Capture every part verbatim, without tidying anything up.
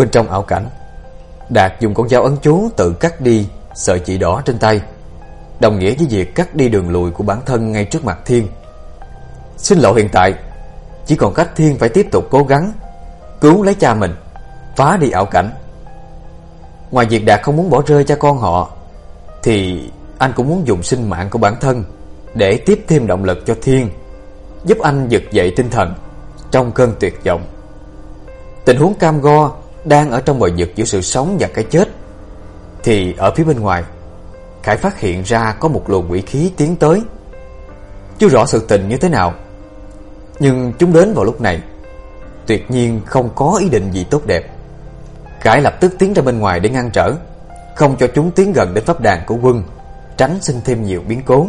Bên trong ảo cảnh, Đạt dùng con dao ấn chú tự cắt đi sợi chỉ đỏ trên tay, đồng nghĩa với việc cắt đi đường lùi của bản thân ngay trước mặt Thiên. Sinh lộ hiện tại chỉ còn cách Thiên phải tiếp tục cố gắng cứu lấy cha mình, phá đi ảo cảnh. Ngoài việc Đạt không muốn bỏ rơi cha con họ, thì anh cũng muốn dùng sinh mạng của bản thân để tiếp thêm động lực cho Thiên, giúp anh vực dậy tinh thần trong cơn tuyệt vọng. Tình huống cam go đang ở trong bờ vực giữa sự sống và cái chết, thì ở phía bên ngoài, Khải phát hiện ra có một luồng quỷ khí tiến tới. Chưa rõ sự tình như thế nào, nhưng chúng đến vào lúc này tuyệt nhiên không có ý định gì tốt đẹp. Khải lập tức tiến ra bên ngoài để ngăn trở, không cho chúng tiến gần đến pháp đàn của Quân, tránh sinh thêm nhiều biến cố.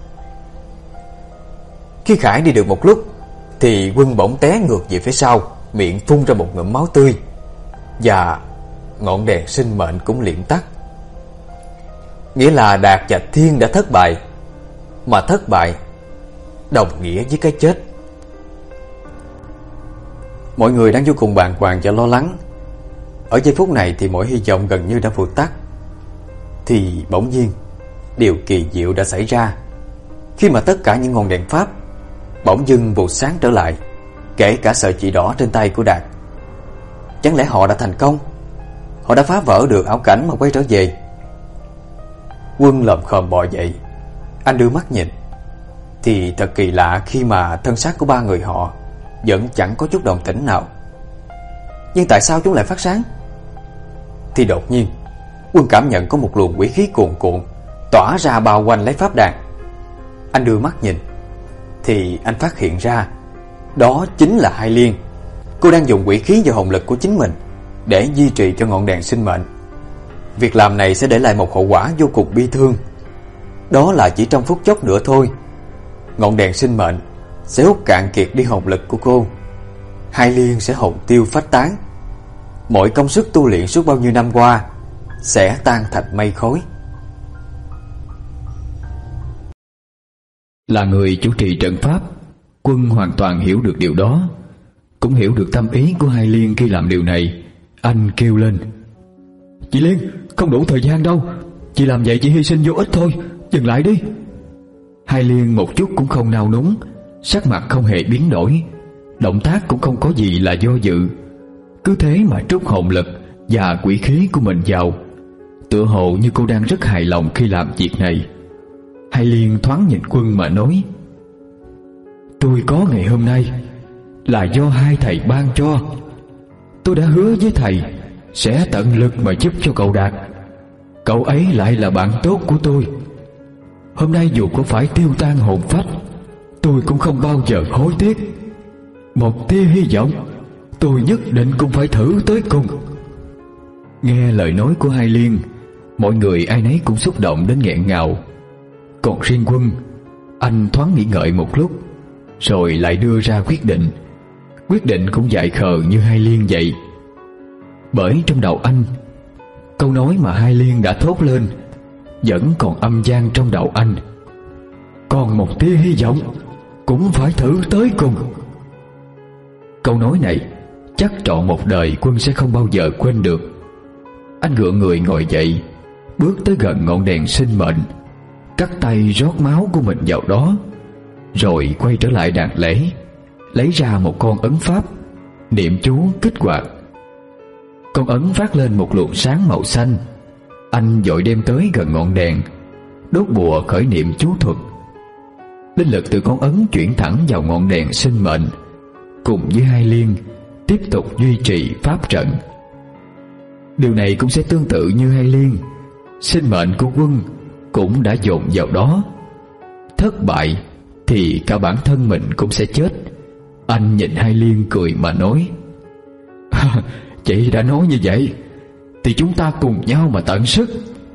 Khi Khải đi được một lúc thì Quân bỗng té ngược về phía sau, miệng phun ra một ngụm máu tươi, và ngọn đèn sinh mệnh cũng liệm tắt. Nghĩa là Đạt và Thiên đã thất bại, mà thất bại đồng nghĩa với cái chết. Mọi người đang vô cùng bàng hoàng và lo lắng. Ở giây phút này thì mọi hy vọng gần như đã vụt tắt. Thì bỗng nhiên điều kỳ diệu đã xảy ra, khi mà tất cả những ngọn đèn pháp bỗng dưng vụt sáng trở lại, kể cả sợi chỉ đỏ trên tay của Đạt. Chẳng lẽ họ đã thành công? Họ đã phá vỡ được ảo cảnh mà quay trở về? Quân lồm khồm bò dậy. Anh đưa mắt nhìn, thì thật kỳ lạ khi mà thân xác của ba người họ vẫn chẳng có chút động tĩnh nào. Nhưng tại sao chúng lại phát sáng? Thì đột nhiên Quân cảm nhận có một luồng quỷ khí cuồn cuộn tỏa ra bao quanh lấy pháp đàn. Anh đưa mắt nhìn, thì anh phát hiện ra đó chính là Hai Liên. Cô đang dùng quỷ khí và hồn lực của chính mình để duy trì cho ngọn đèn sinh mệnh. Việc làm này sẽ để lại một hậu quả vô cùng bi thương. Đó là chỉ trong phút chốc nữa thôi, ngọn đèn sinh mệnh sẽ hút cạn kiệt đi hồn lực của cô. Hai Liên sẽ hồn tiêu phách tán. Mọi công sức tu luyện suốt bao nhiêu năm qua sẽ tan thành mây khói. Là người chủ trì trận pháp, Quân hoàn toàn hiểu được điều đó, cũng hiểu được tâm ý của Hai Liên khi làm điều này. Anh kêu lên: "Chị Liên, không đủ thời gian đâu. Chị làm vậy chỉ hy sinh vô ích thôi. Dừng lại đi." Hai Liên một chút cũng không nao núng, sắc mặt không hề biến đổi, động tác cũng không có gì là do dự. Cứ thế mà trút hồn lực và quỷ khí của mình vào, tựa hồ như cô đang rất hài lòng khi làm việc này. Hai Liên thoáng nhìn Quân mà nói: "Tôi có ngày hôm nay là do hai thầy ban cho. Tôi đã hứa với thầy sẽ tận lực mà giúp cho cậu Đạt. Cậu ấy lại là bạn tốt của tôi. Hôm nay dù có phải tiêu tan hồn phách, tôi cũng không bao giờ hối tiếc. Một tia hy vọng, tôi nhất định cũng phải thử tới cùng." Nghe lời nói của Hai Liên, mọi người ai nấy cũng xúc động đến nghẹn ngào. Còn riêng Quân, anh thoáng nghĩ ngợi một lúc, rồi lại đưa ra quyết định. Quyết định cũng dại khờ như Hai Liên vậy. Bởi trong đầu anh, câu nói mà Hai Liên đã thốt lên vẫn còn âm vang trong đầu anh: "Còn một tia hy vọng, cũng phải thử tới cùng." Câu nói này chắc trọn một đời Quân sẽ không bao giờ quên được. Anh gượng người ngồi dậy, bước tới gần ngọn đèn sinh mệnh, cắt tay rót máu của mình vào đó, rồi quay trở lại đàn lễ, lấy ra một con ấn pháp, niệm chú kích hoạt. Con ấn phát lên một luồng sáng màu xanh. Anh vội đem tới gần ngọn đèn, đốt bùa khởi niệm chú thuật. Linh lực từ con ấn chuyển thẳng vào ngọn đèn sinh mệnh, cùng với Hai Liên tiếp tục duy trì pháp trận. Điều này cũng sẽ tương tự như Hai Liên. Sinh mệnh của Quân cũng đã dồn vào đó. Thất bại thì cả bản thân mình cũng sẽ chết. Anh nhìn Hai Liên cười mà nói: "Chị đã nói như vậy thì chúng ta cùng nhau mà tận sức."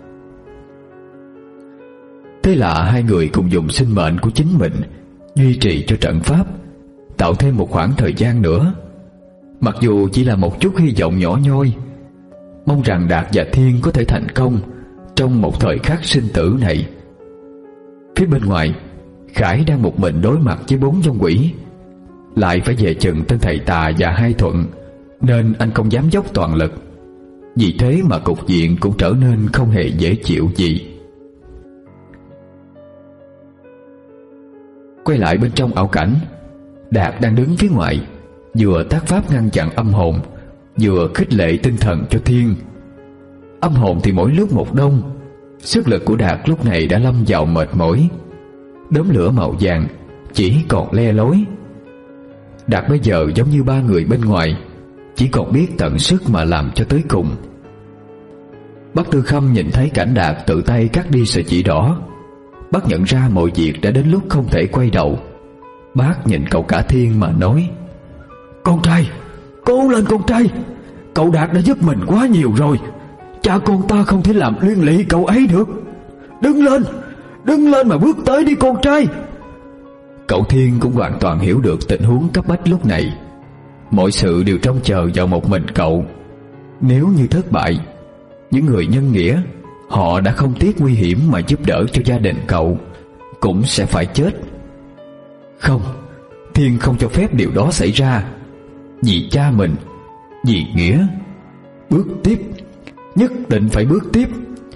Thế là hai người cùng dùng sinh mệnh của chính mình duy trì cho trận pháp, tạo thêm một khoảng thời gian nữa. Mặc dù chỉ là một chút hy vọng nhỏ nhoi, mong rằng Đạt và Thiên có thể thành công trong một thời khắc sinh tử này. Phía bên ngoài, Khải đang một mình đối mặt với bốn vong quỷ, lại phải về chừng tên thầy Tà và Hai Thuận, nên anh không dám dốc toàn lực. Vì thế mà cục diện cũng trở nên không hề dễ chịu gì. Quay lại bên trong ảo cảnh, Đạt đang đứng phía ngoài, vừa tác pháp ngăn chặn âm hồn, vừa khích lệ tinh thần cho Thiên. Âm hồn thì mỗi lúc một đông, sức lực của Đạt lúc này đã lâm vào mệt mỏi. Đốm lửa màu vàng chỉ còn le lối. Đạt bây giờ giống như ba người bên ngoài, chỉ còn biết tận sức mà làm cho tới cùng. Bác Tư Khâm nhìn thấy cảnh Đạt tự tay cắt đi sợi chỉ đỏ, bác nhận ra mọi việc đã đến lúc không thể quay đầu. Bác nhìn cậu cả Thiên mà nói: "Con trai, cố lên con trai. Cậu Đạt đã giúp mình quá nhiều rồi. Cha con ta không thể làm liên lụy cậu ấy được. Đứng lên, đứng lên mà bước tới đi con trai." Cậu Thiên cũng hoàn toàn hiểu được tình huống cấp bách lúc này. Mọi sự đều trông chờ vào một mình cậu. Nếu như thất bại, những người nhân nghĩa, họ đã không tiếc nguy hiểm mà giúp đỡ cho gia đình cậu, cũng sẽ phải chết. Không, Thiên không cho phép điều đó xảy ra. Vì cha mình, vì nghĩa, bước tiếp, nhất định phải bước tiếp.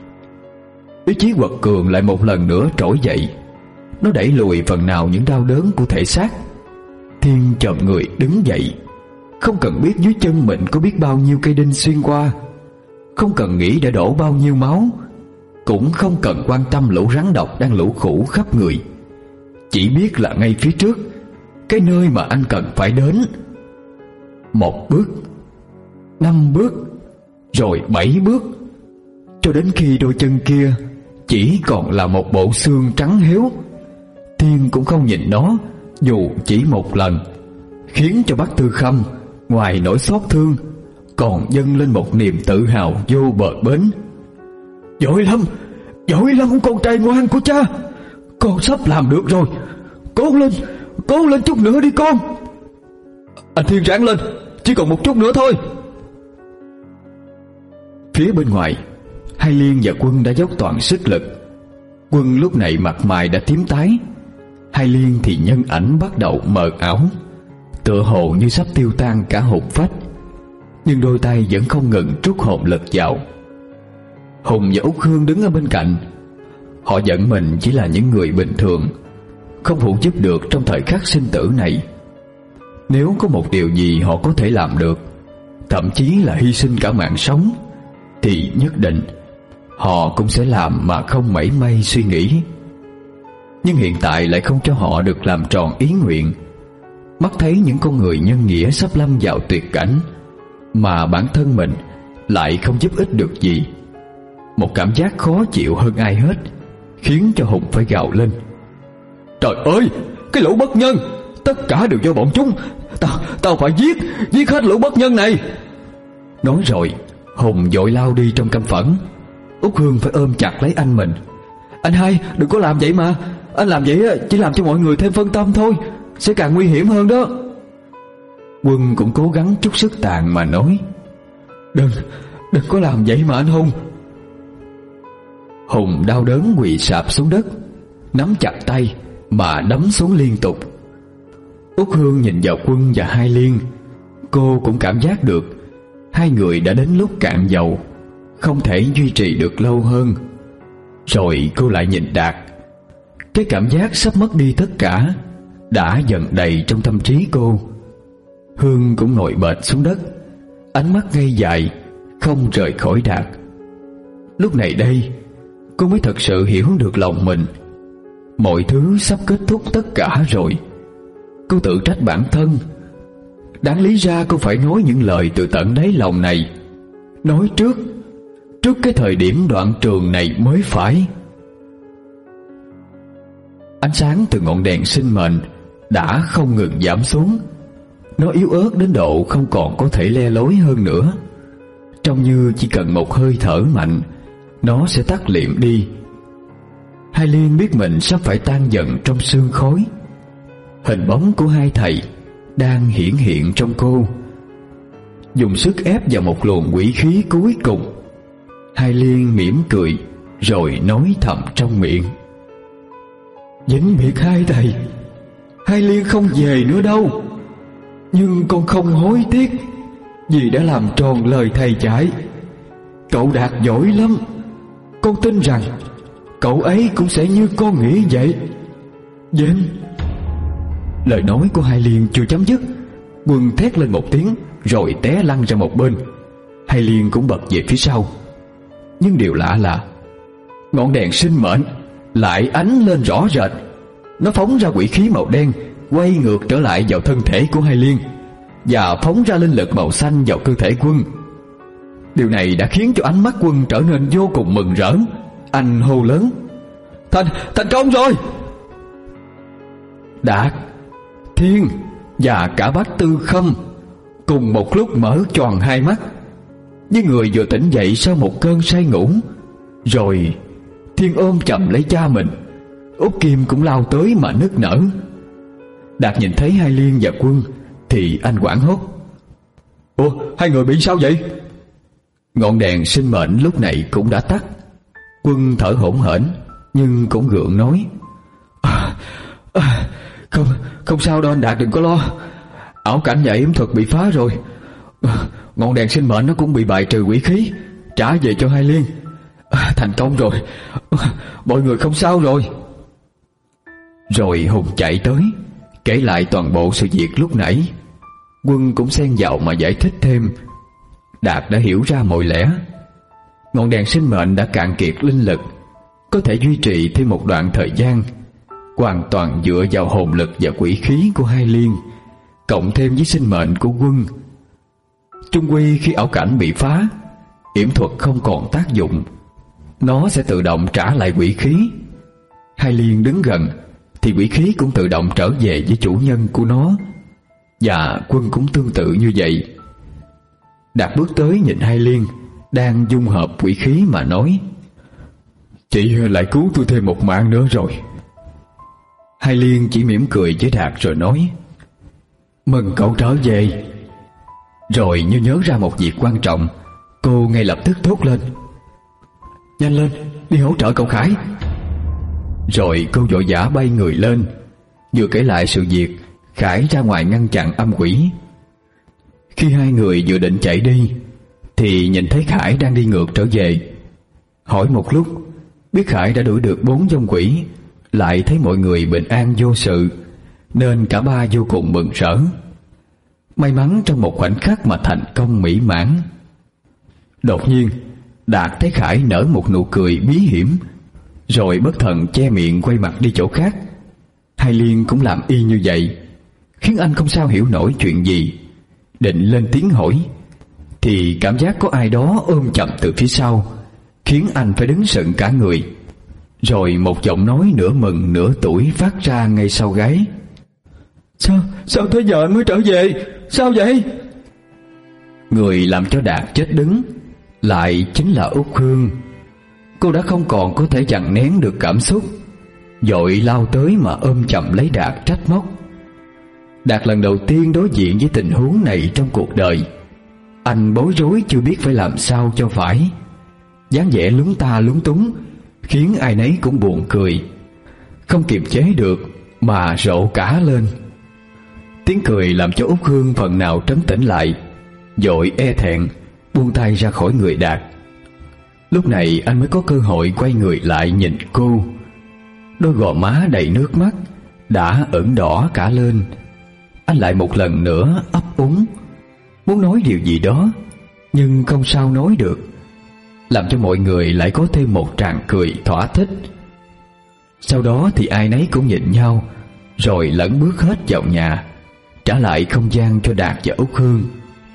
Ý chí quật cường lại một lần nữa trỗi dậy. Nó đẩy lùi phần nào những đau đớn của thể xác. Thiên chồm người đứng dậy, không cần biết dưới chân mình có biết bao nhiêu cây đinh xuyên qua, không cần nghĩ đã đổ bao nhiêu máu, cũng không cần quan tâm lũ rắn độc đang lũ khủ khắp người. Chỉ biết là ngay phía trước, cái nơi mà anh cần phải đến. Một bước, năm bước, rồi bảy bước, cho đến khi đôi chân kia chỉ còn là một bộ xương trắng héo. Thiên cũng không nhìn nó dù chỉ một lần, khiến cho bác Tư Khâm ngoài nỗi xót thương còn dâng lên một niềm tự hào vô bờ bến. "Giỏi lắm, giỏi lắm con trai ngoan của cha. Con sắp làm được rồi. Cố lên, cố lên chút nữa đi con." "Anh Thiên ráng lên, chỉ còn một chút nữa thôi." Phía bên ngoài, Hai Liên và Quân đã dốc toàn sức lực. Quân lúc này mặt mày đã tím tái, Hai Liên thì nhân ảnh bắt đầu mờ ảo, tựa hồ như sắp tiêu tan cả hồn phách. Nhưng đôi tay vẫn không ngừng trút hồn lực vào. Hùng và Út Hương đứng ở bên cạnh. Họ giận mình chỉ là những người bình thường, không phụ giúp được trong thời khắc sinh tử này. Nếu có một điều gì họ có thể làm được, thậm chí là hy sinh cả mạng sống, thì nhất định họ cũng sẽ làm mà không mảy may suy nghĩ. Nhưng hiện tại lại không cho họ được làm tròn ý nguyện. Mắt thấy những con người nhân nghĩa sắp lâm vào tuyệt cảnh, mà bản thân mình lại không giúp ích được gì. Một cảm giác khó chịu hơn ai hết khiến cho Hùng phải gào lên: "Trời ơi, cái lũ bất nhân! Tất cả đều do bọn chúng. Tao, tao phải giết, giết hết lũ bất nhân này." Nói rồi, Hùng vội lao đi trong căm phẫn. Út Hương phải ôm chặt lấy anh mình: "Anh hai, đừng có làm vậy mà. Anh làm vậy chỉ làm cho mọi người thêm phân tâm thôi, sẽ càng nguy hiểm hơn đó." Quân cũng cố gắng chút sức tàn mà nói: Đừng, đừng có làm vậy mà anh Hùng." Hùng đau đớn quỳ sạp xuống đất, nắm chặt tay mà đấm xuống liên tục. Út Hương nhìn vào Quân và Hai Liên. Cô cũng cảm giác được hai người đã đến lúc cạn dầu, không thể duy trì được lâu hơn. Rồi cô lại nhìn Đạt. Cái cảm giác sắp mất đi tất cả đã dần đầy trong tâm trí cô. Hương cũng ngồi bệt xuống đất, ánh mắt ngây dại không rời khỏi Đạt. Lúc này đây cô mới thật sự hiểu được lòng mình. Mọi thứ sắp kết thúc tất cả rồi. Cô tự trách bản thân. Đáng lý ra cô phải nói những lời từ tận đáy lòng này, nói trước Trước cái thời điểm đoạn trường này mới phải. Ánh sáng từ ngọn đèn sinh mệnh đã không ngừng giảm xuống. Nó yếu ớt đến độ không còn có thể le lối hơn nữa. Trông như chỉ cần một hơi thở mạnh, nó sẽ tắt liệm đi. Hai Liên biết mình sắp phải tan dần trong sương khói. Hình bóng của hai thầy đang hiển hiện trong cô. Dùng sức ép vào một luồng quỷ khí cuối cùng, Hai Liên mỉm cười rồi nói thầm trong miệng: "Vĩnh biệt hai thầy, Hai Liên không về nữa đâu. Nhưng con không hối tiếc, vì đã làm tròn lời thầy dạy, Cậu Đạt giỏi lắm. Con tin rằng cậu ấy cũng sẽ như con nghĩ vậy. Vâng. Lời nói của Hai Liên chưa chấm dứt, Quân thét lên một tiếng rồi té lăn ra một bên. Hai Liên cũng bật về phía sau. Nhưng điều lạ là ngọn đèn sinh mệnh lại ánh lên rõ rệt. Nó phóng ra quỷ khí màu đen, quay ngược trở lại vào thân thể của Hai Liên và phóng ra linh lực màu xanh vào cơ thể Quân. Điều này đã khiến cho ánh mắt Quân trở nên vô cùng mừng rỡ. Anh hô lớn: Thành, thành công rồi! Đạt, Thiên và cả bác Tư Khâm cùng một lúc mở tròn hai mắt, như người vừa tỉnh dậy sau một cơn say ngủ. Rồi Thiên ôm chầm lấy cha mình, Út Kim cũng lao tới mà nức nở. Đạt nhìn thấy Hai Liên và Quân thì anh hoảng hốt: Ủa, hai người bị sao vậy? Ngọn đèn sinh mệnh lúc này cũng đã tắt. Quân thở hổn hển nhưng cũng gượng nói: à, à, Không, không sao đâu anh Đạt, đừng có lo. Ảo cảnh và yểm thuật bị phá rồi. à, Ngọn đèn sinh mệnh nó cũng bị bài trừ quỷ khí, trả về cho Hai Liên. à, Thành công rồi, à, mọi người không sao rồi. Rồi Hùng chạy tới kể lại toàn bộ sự việc lúc nãy. Quân cũng xen vào mà giải thích thêm. Đạt đã hiểu ra mọi lẽ. Ngọn đèn sinh mệnh đã cạn kiệt linh lực, có thể duy trì thêm một đoạn thời gian, hoàn toàn dựa vào hồn lực và quỷ khí của Hai Liên, cộng thêm với sinh mệnh của Quân. Chung quy khi ảo cảnh bị phá, yểm thuật không còn tác dụng, nó sẽ tự động trả lại quỷ khí. Hai Liên đứng gần thì quỷ khí cũng tự động trở về với chủ nhân của nó. Và Quân cũng tương tự như vậy. Đạt bước tới nhìn Hai Liên đang dung hợp quỷ khí mà nói: Chị lại cứu tôi thêm một mạng nữa rồi. Hai Liên chỉ mỉm cười với Đạt rồi nói: Mừng cậu trở về. Rồi như nhớ ra một việc quan trọng, cô ngay lập tức thốt lên: Nhanh lên, đi hỗ trợ cậu Khải. Rồi cô vội vã bay người lên. Vừa kể lại sự việc, Khải ra ngoài ngăn chặn âm quỷ. Khi hai người vừa định chạy đi thì nhìn thấy Khải đang đi ngược trở về. Hỏi một lúc, biết Khải đã đuổi được bốn vong quỷ, lại thấy mọi người bình an vô sự, nên cả ba vô cùng mừng rỡ. May mắn trong một khoảnh khắc mà thành công mỹ mãn. Đột nhiên Đạt thấy Khải nở một nụ cười bí hiểm, rồi bất thần che miệng quay mặt đi chỗ khác. Hai Liên cũng làm y như vậy, khiến anh không sao hiểu nổi chuyện gì. Định lên tiếng hỏi thì cảm giác có ai đó ôm chầm từ phía sau, khiến anh phải đứng sững cả người. Rồi một giọng nói nửa mừng nửa tủi phát ra ngay sau gáy: Sao, sao tới giờ anh mới trở về? Sao vậy? Người làm cho Đạt chết đứng lại chính là Út Hương. Cô đã không còn có thể dằn nén được cảm xúc, vội lao tới mà ôm chầm lấy Đạt trách móc. Đạt lần đầu tiên đối diện với tình huống này trong cuộc đời. Anh bối rối chưa biết phải làm sao cho phải, dáng vẻ lúng ta lúng túng khiến ai nấy cũng buồn cười, không kiềm chế được mà rộ cả lên. Tiếng cười làm cho Út Hương phần nào trấn tĩnh lại, vội e thẹn buông tay ra khỏi người Đạt. Lúc này anh mới có cơ hội quay người lại nhìn cô. Đôi gò má đầy nước mắt đã ửng đỏ cả lên. Anh lại một lần nữa ấp úng, muốn nói điều gì đó nhưng không sao nói được, làm cho mọi người lại có thêm một tràng cười thỏa thích. Sau đó thì ai nấy cũng nhìn nhau, rồi lẫn bước hết vào nhà, trả lại không gian cho Đạt và Út Hương.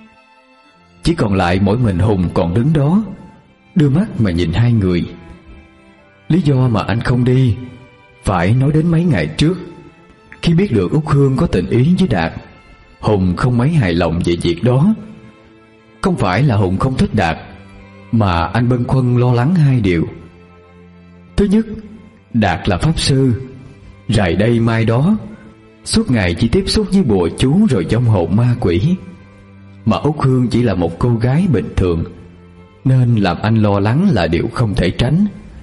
Chỉ còn lại mỗi mình Hùng còn đứng đó, đưa mắt mà nhìn hai người. Lý do mà anh không đi phải nói đến mấy ngày trước. Khi biết được Út Hương có tình ý với Đạt, Hùng không mấy hài lòng về việc đó. Không phải là Hùng không thích Đạt, mà anh bâng khuâng lo lắng hai điều. Thứ nhất, Đạt là pháp sư, rày đây mai đó, suốt ngày chỉ tiếp xúc với bùa chú rồi vong hồn ma quỷ. Mà Út Hương chỉ là một cô gái bình thường, nên làm anh lo lắng là điều không thể tránh.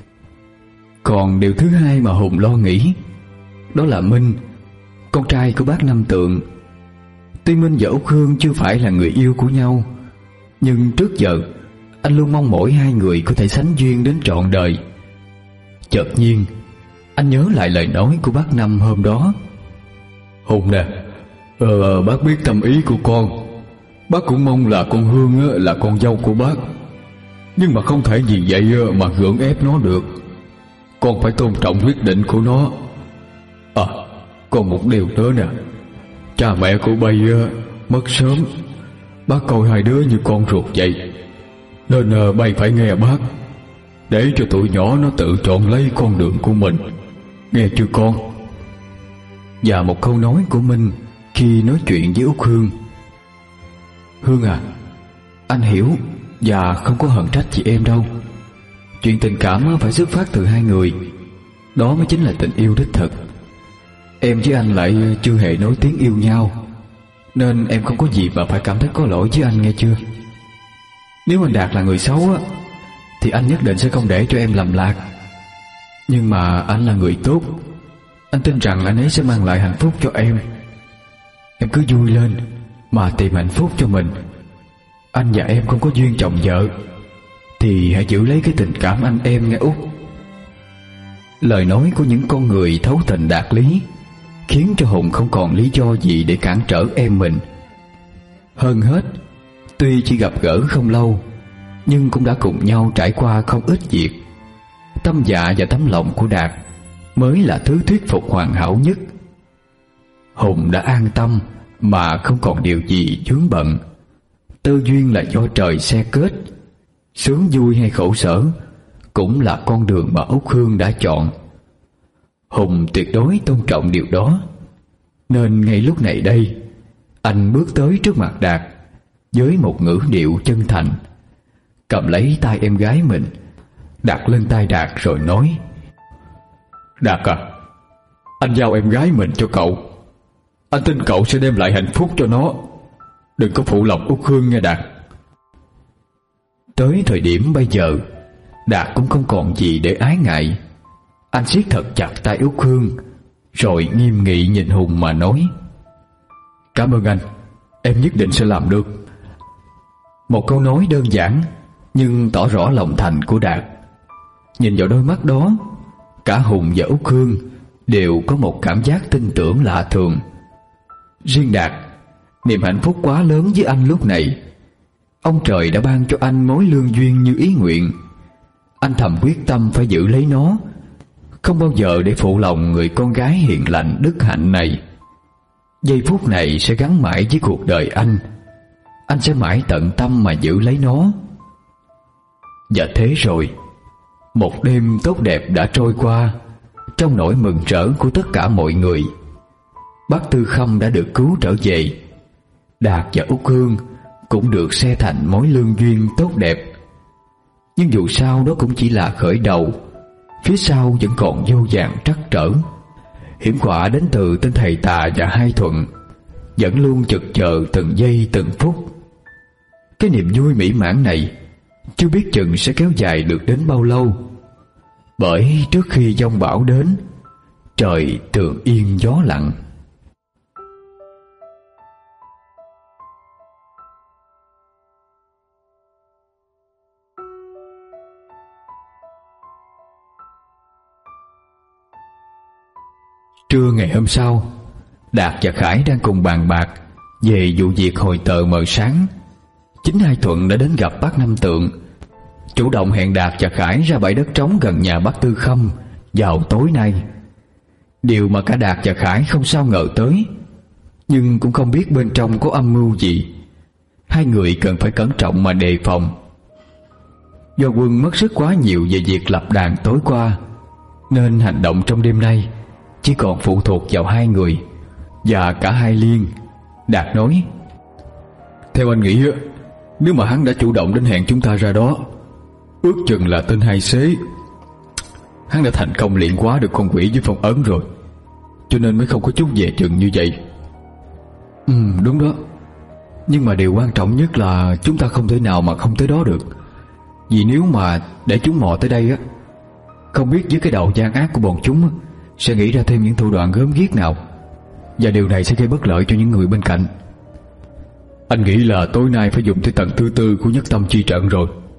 Còn điều thứ hai mà Hùng lo nghĩ, đó là Minh, con trai của bác Năm Tượng. Tuy Minh và Út Hương chưa phải là người yêu của nhau, nhưng trước giờ anh luôn mong mỏi hai người có thể sánh duyên đến trọn đời. Chợt nhiên anh nhớ lại lời nói của bác Năm hôm đó. Hùng nè, ờ, bác biết tâm ý của con. Bác cũng mong là con Hương là con dâu của bác, nhưng mà không thể vì vậy mà gượng ép nó được. Con phải tôn trọng quyết định của nó. À, còn một điều nữa nè, cha mẹ của bay mất sớm. Bác coi hai đứa như con ruột vậy, nên bay phải nghe bác, để cho tụi nhỏ nó tự chọn lấy con đường của mình. Nghe chưa con? Và một câu nói của Minh khi nói chuyện với Út Hương. Hương à, anh hiểu và không có hận trách chị em đâu. Chuyện tình cảm phải xuất phát từ hai người, đó mới chính là tình yêu đích thực. Em với anh lại chưa hề nói tiếng yêu nhau, nên em không có gì mà phải cảm thấy có lỗi với anh, nghe chưa? Nếu anh Đạt là người xấu á, thì anh nhất định sẽ không để cho em lầm lạc. Nhưng mà anh là người tốt, anh tin rằng anh ấy sẽ mang lại hạnh phúc cho em. Em cứ vui lên mà tìm hạnh phúc cho mình. Anh và em không có duyên chồng vợ, thì hãy giữ lấy cái tình cảm anh em nghe Út. Lời nói của những con người thấu tình đạt lý khiến cho Hùng không còn lý do gì để cản trở em mình. Hơn hết, tuy chỉ gặp gỡ không lâu, nhưng cũng đã cùng nhau trải qua không ít việc. Tâm dạ và tấm lòng của Đạt mới là thứ thuyết phục hoàn hảo nhất. Hùng đã an tâm mà không còn điều gì vướng bận. Tơ duyên là do trời se kết, sướng vui hay khổ sở cũng là con đường mà Út Hương đã chọn. Hùng tuyệt đối tôn trọng điều đó, nên ngay lúc này đây, anh bước tới trước mặt Đạt với một ngữ điệu chân thành, cầm lấy tay em gái mình, đặt lên tay Đạt rồi nói: Đạt à, anh giao em gái mình cho cậu. Anh tin cậu sẽ đem lại hạnh phúc cho nó. Đừng có phụ lòng Út Hương nghe Đạt. Tới thời điểm bây giờ, Đạt cũng không còn gì để ái ngại. Anh siết thật chặt tay Út Hương, rồi nghiêm nghị nhìn Hùng mà nói: Cảm ơn anh, em nhất định sẽ làm được. Một câu nói đơn giản nhưng tỏ rõ lòng thành của Đạt. Nhìn vào đôi mắt đó, cả Hùng và Út Hương đều có một cảm giác tin tưởng lạ thường. Riêng Đạt, niềm hạnh phúc quá lớn với anh lúc này. Ông trời đã ban cho anh mối lương duyên như ý nguyện. Anh thầm quyết tâm phải giữ lấy nó, không bao giờ để phụ lòng người con gái hiền lành đức hạnh này. Giây phút này sẽ gắn mãi với cuộc đời anh. Anh sẽ mãi tận tâm mà giữ lấy nó. Và thế rồi, một đêm tốt đẹp đã trôi qua trong nỗi mừng rỡ của tất cả mọi người. Bác Tư Khâm đã được cứu trở về. Đạt và Út Hương cũng được xe thành mối lương duyên tốt đẹp. Nhưng dù sao đó cũng chỉ là khởi đầu. Phía sau vẫn còn vô vàn trắc trở. Hiểm họa đến từ tên thầy Tà và Hai Thuận vẫn luôn chực chờ từng giây từng phút. Cái niềm vui mỹ mãn này chưa biết chừng sẽ kéo dài được đến bao lâu. Bởi trước khi giông bão đến, trời tường yên gió lặng. Trưa ngày hôm sau, Đạt và Khải đang cùng bàn bạc về vụ việc hồi tờ mờ sáng. Chính Hai Thuận đã đến gặp bác Năm Tượng, chủ động hẹn Đạt và Khải ra bãi đất trống gần nhà bác Tư Khâm vào tối nay. Điều mà cả Đạt và Khải không sao ngờ tới, nhưng cũng không biết bên trong có âm mưu gì. Hai người cần phải cẩn trọng mà đề phòng. Do Quân mất sức quá nhiều về việc lập đàn tối qua, nên hành động trong đêm nay chỉ còn phụ thuộc vào hai người và cả Hai Liên. Đạt nói: Theo anh nghĩ, nếu mà hắn đã chủ động đến hẹn chúng ta ra đó, ước chừng là tên Hai Xế. Hắn đã thành công luyện hóa được con quỷ với phong ấn rồi, cho nên mới không có chút dè chừng như vậy. Ừ, đúng đó. Nhưng mà điều quan trọng nhất là chúng ta không thể nào mà không tới đó được. Vì nếu mà để chúng mò tới đây á, không biết với cái đầu gian ác của bọn chúng á, sẽ nghĩ ra thêm những thủ đoạn gớm ghiếc nào, và điều này sẽ gây bất lợi cho những người bên cạnh. Anh nghĩ là tối nay phải dùng tới tầng thứ tư của Nhất Tâm Chi Trận rồi.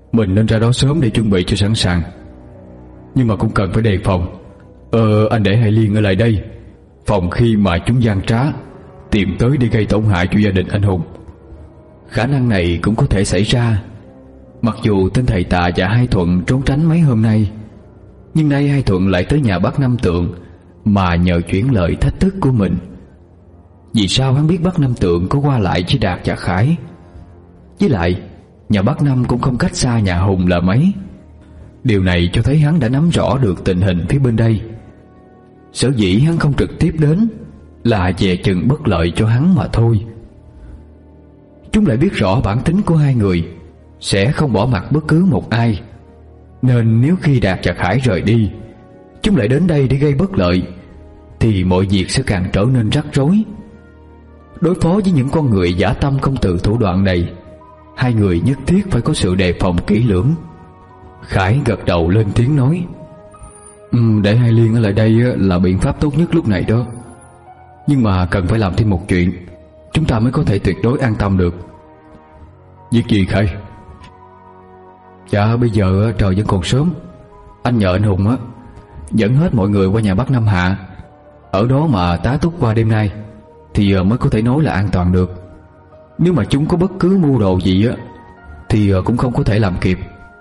Mình nên ra đó sớm để chuẩn bị cho sẵn sàng. Nhưng mà cũng cần phải đề phòng. Ờ anh để Hai Liên ở lại đây, phòng khi mà chúng gian trá tìm tới để gây tổn hại cho gia đình anh Hùng. Khả năng này cũng có thể xảy ra. Mặc dù tên thầy Tà và Hai Thuận trốn tránh mấy hôm nay, nhưng nay Hai Thuận lại tới nhà bác Năm Tượng mà nhờ chuyển lời thách thức của mình. Vì sao hắn biết bác Năm Tượng có qua lại với Đạt và Khải? Với lại nhà bác Năm cũng không cách xa nhà Hùng là mấy. Điều này cho thấy hắn đã nắm rõ được tình hình phía bên đây. Sở dĩ hắn không trực tiếp đến là dè chừng bất lợi cho hắn mà thôi. Chúng lại biết rõ bản tính của hai người, sẽ không bỏ mặc bất cứ một ai. Nên nếu khi Đạt và Khải rời đi, chúng lại đến đây để gây bất lợi, thì mọi việc sẽ càng trở nên rắc rối. Đối phó với những con người dã tâm không từ thủ đoạn này, hai người nhất thiết phải có sự đề phòng kỹ lưỡng. Khải gật đầu lên tiếng nói: ừ, Để Hai Liên ở lại đây là biện pháp tốt nhất lúc này đó. Nhưng mà cần phải làm thêm một chuyện, chúng ta mới có thể tuyệt đối an tâm được. Việc gì Khải? Dạ bây giờ trời vẫn còn sớm. Anh nhờ anh Hùng á dẫn hết mọi người qua nhà bác Năm Hạ, ở đó mà tá túc qua đêm nay, thì mới có thể nói là an toàn được. Nếu mà chúng có bất cứ mưu đồ gì á thì cũng không có thể làm kịp.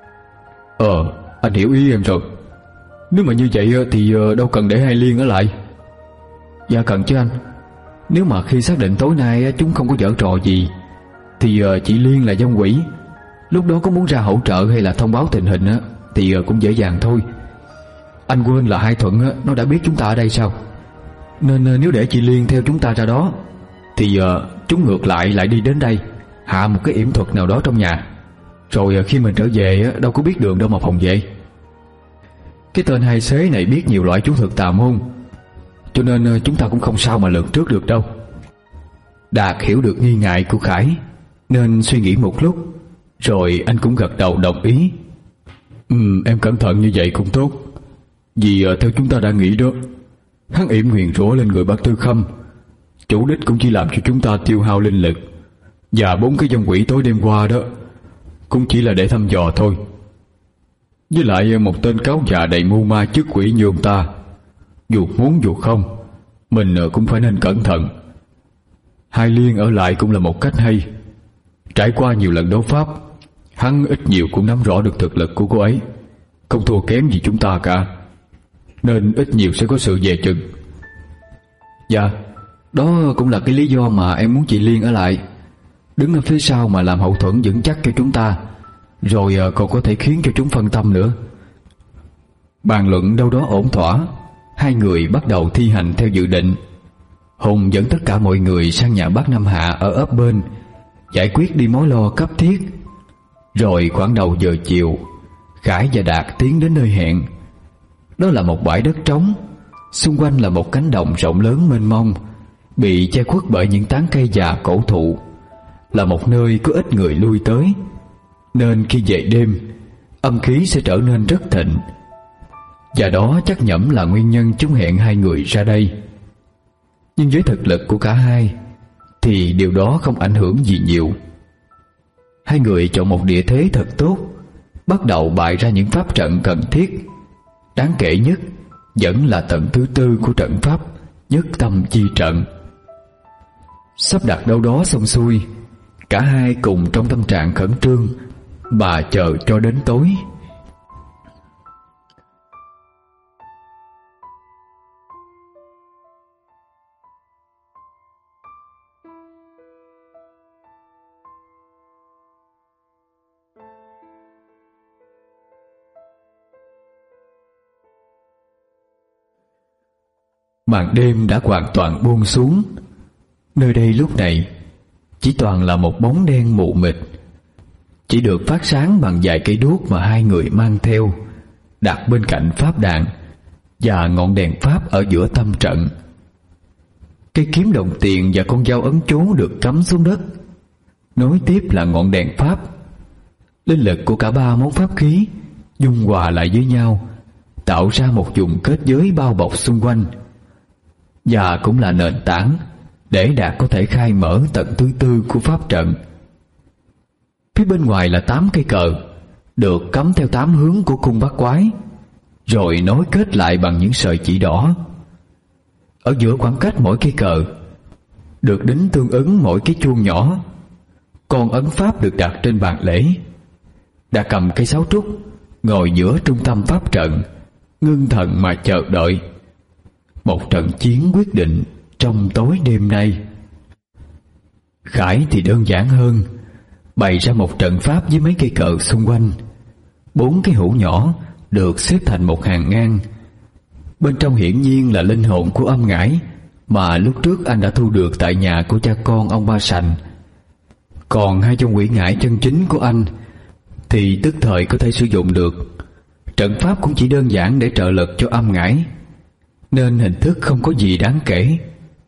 Ờ anh hiểu ý em rồi. Nếu mà như vậy thì đâu cần để Hai Liên ở lại. Dạ cần chứ anh. Nếu mà khi xác định tối nay chúng không có giở trò gì, thì chị Liên là dông quỷ. Lúc đó có muốn ra hỗ trợ hay là thông báo tình hình á thì cũng dễ dàng thôi. Anh quên là Hai Thuận nó đã biết chúng ta ở đây sao? Nên nếu để chị Liên theo chúng ta ra đó, thì chúng ngược lại lại đi đến đây, hạ một cái yểm thuật nào đó trong nhà. Rồi khi mình trở về đâu có biết đường đâu mà phòng vệ. Cái tên Hai Xế này biết nhiều loại chú thuật tà môn, cho nên chúng ta cũng không sao mà lường trước được đâu. Đạt hiểu được nghi ngại của Khải, nên suy nghĩ một lúc, rồi anh cũng gật đầu đồng ý. Ừ, em cẩn thận như vậy cũng tốt. Vì theo chúng ta đã nghĩ đó, hắn yểm nguyền rủa lên người bác Tư Khâm, chủ đích cũng chỉ làm cho chúng ta tiêu hao linh lực. Và bốn cái dông quỷ tối đêm qua đó cũng chỉ là để thăm dò thôi. Với lại một tên cáo già đầy mưu ma chức quỷ như ông ta, dù muốn dù không, mình cũng phải nên cẩn thận. Hai Liên ở lại cũng là một cách hay. Trải qua nhiều lần đấu pháp, hắn ít nhiều cũng nắm rõ được thực lực của cô ấy, không thua kém gì chúng ta cả, nên ít nhiều sẽ có sự dè chừng. Dạ, đó cũng là cái lý do mà em muốn chị Liên ở lại, đứng ở phía sau mà làm hậu thuẫn vững chắc cho chúng ta, rồi còn có thể khiến cho chúng phân tâm nữa. Bàn luận đâu đó ổn thỏa, hai người bắt đầu thi hành theo dự định. Hùng dẫn tất cả mọi người sang nhà bác Năm Hạ ở ấp bên, giải quyết đi mối lo cấp thiết. Rồi khoảng đầu giờ chiều, Khải và Đạt tiến đến nơi hẹn. Đó là một bãi đất trống, xung quanh là một cánh đồng rộng lớn mênh mông, bị che khuất bởi những tán cây già cổ thụ, là một nơi có ít người lui tới, nên khi về đêm, âm khí sẽ trở nên rất thịnh. Và đó chắc nhẩm là nguyên nhân chúng hẹn hai người ra đây. Nhưng với thực lực của cả hai thì điều đó không ảnh hưởng gì nhiều. Hai người chọn một địa thế thật tốt, bắt đầu bày ra những pháp trận cần thiết. Đáng kể nhất vẫn là tầng thứ tư của trận pháp Nhất Tâm Chi Trận. Sắp đặt đâu đó xong xuôi, cả hai cùng trong tâm trạng khẩn trương mà chờ cho đến tối. Màn đêm đã hoàn toàn buông xuống. Nơi đây lúc này chỉ toàn là một bóng đen mù mịt, chỉ được phát sáng bằng vài cây đuốc mà hai người mang theo, đặt bên cạnh pháp đàn và ngọn đèn pháp ở giữa tâm trận. Cây kiếm đồng tiền và con dao ấn chú được cắm xuống đất. Nối tiếp là ngọn đèn pháp. Linh lực của cả ba món pháp khí dung hòa lại với nhau, tạo ra một vùng kết giới bao bọc xung quanh, và cũng là nền tảng để Đạt có thể khai mở tầng thứ tư của pháp trận. Phía bên ngoài là tám cây cờ, được cắm theo tám hướng của cung bát quái, rồi nối kết lại bằng những sợi chỉ đỏ. Ở giữa khoảng cách mỗi cây cờ được đính tương ứng mỗi cái chuông nhỏ. Con ấn pháp được đặt trên bàn lễ. Đã cầm cây sáo trúc, ngồi giữa trung tâm pháp trận, ngưng thần mà chờ đợi một trận chiến quyết định trong tối đêm nay. Khải thì đơn giản hơn, bày ra một trận pháp với mấy cây cờ xung quanh. Bốn cái hũ nhỏ được xếp thành một hàng ngang. Bên trong hiển nhiên là linh hồn của âm ngải mà lúc trước anh đã thu được tại nhà của cha con ông Ba Sành. Còn hai trong quỷ ngải chân chính của anh thì tức thời có thể sử dụng được. Trận pháp cũng chỉ đơn giản để trợ lực cho âm ngải, nên hình thức không có gì đáng kể.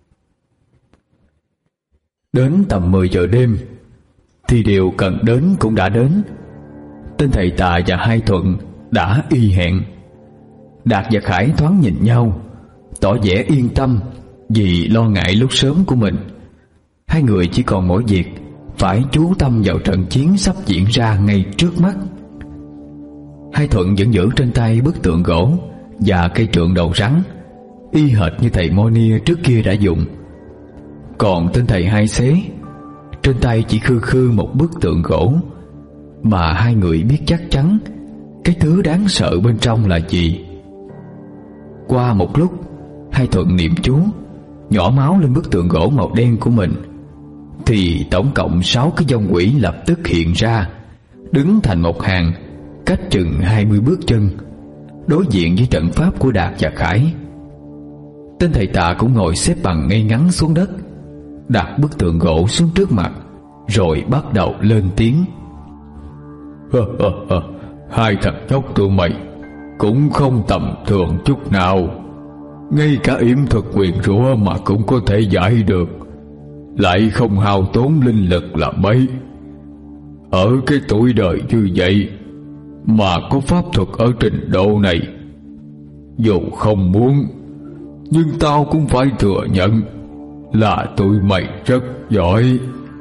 Đến tầm mười giờ đêm thì điều cần đến cũng đã đến. Tên thầy Tà và Hai Thuận đã y hẹn. Đạt và Khải thoáng nhìn nhau, tỏ vẻ yên tâm vì lo ngại lúc sớm của mình. Hai người chỉ còn mỗi việc phải chú tâm vào trận chiến sắp diễn ra ngay trước mắt. Hai Thuận vẫn giữ trên tay bức tượng gỗ và cây trượng đầu rắn, y hệt như thầy Mô-nia trước kia đã dùng. Còn tên thầy Hai Xế, trên tay chỉ khư khư một bức tượng gỗ mà hai người biết chắc chắn cái thứ đáng sợ bên trong là gì. Qua một lúc, Hai Thuận niệm chú, nhỏ máu lên bức tượng gỗ màu đen của mình, thì tổng cộng sáu cái vong quỷ lập tức hiện ra, đứng thành một hàng cách chừng hai mươi bước chân, đối diện với trận pháp của Đạt và Khải. Tên thầy Tà cũng ngồi xếp bằng ngay ngắn xuống đất, đặt bức tượng gỗ xuống trước mặt, rồi bắt đầu lên tiếng. Hơ, hơ, hơ. Hai thằng nhóc tụi mày cũng không tầm thường chút nào. Ngay cả yểm thuật quyền rủa mà cũng có thể giải được, lại không hao tốn linh lực là mấy. Ở cái tuổi đời như vậy mà có pháp thuật ở trình độ này, dù không muốn, nhưng tao cũng phải thừa nhận là tụi mày rất giỏi.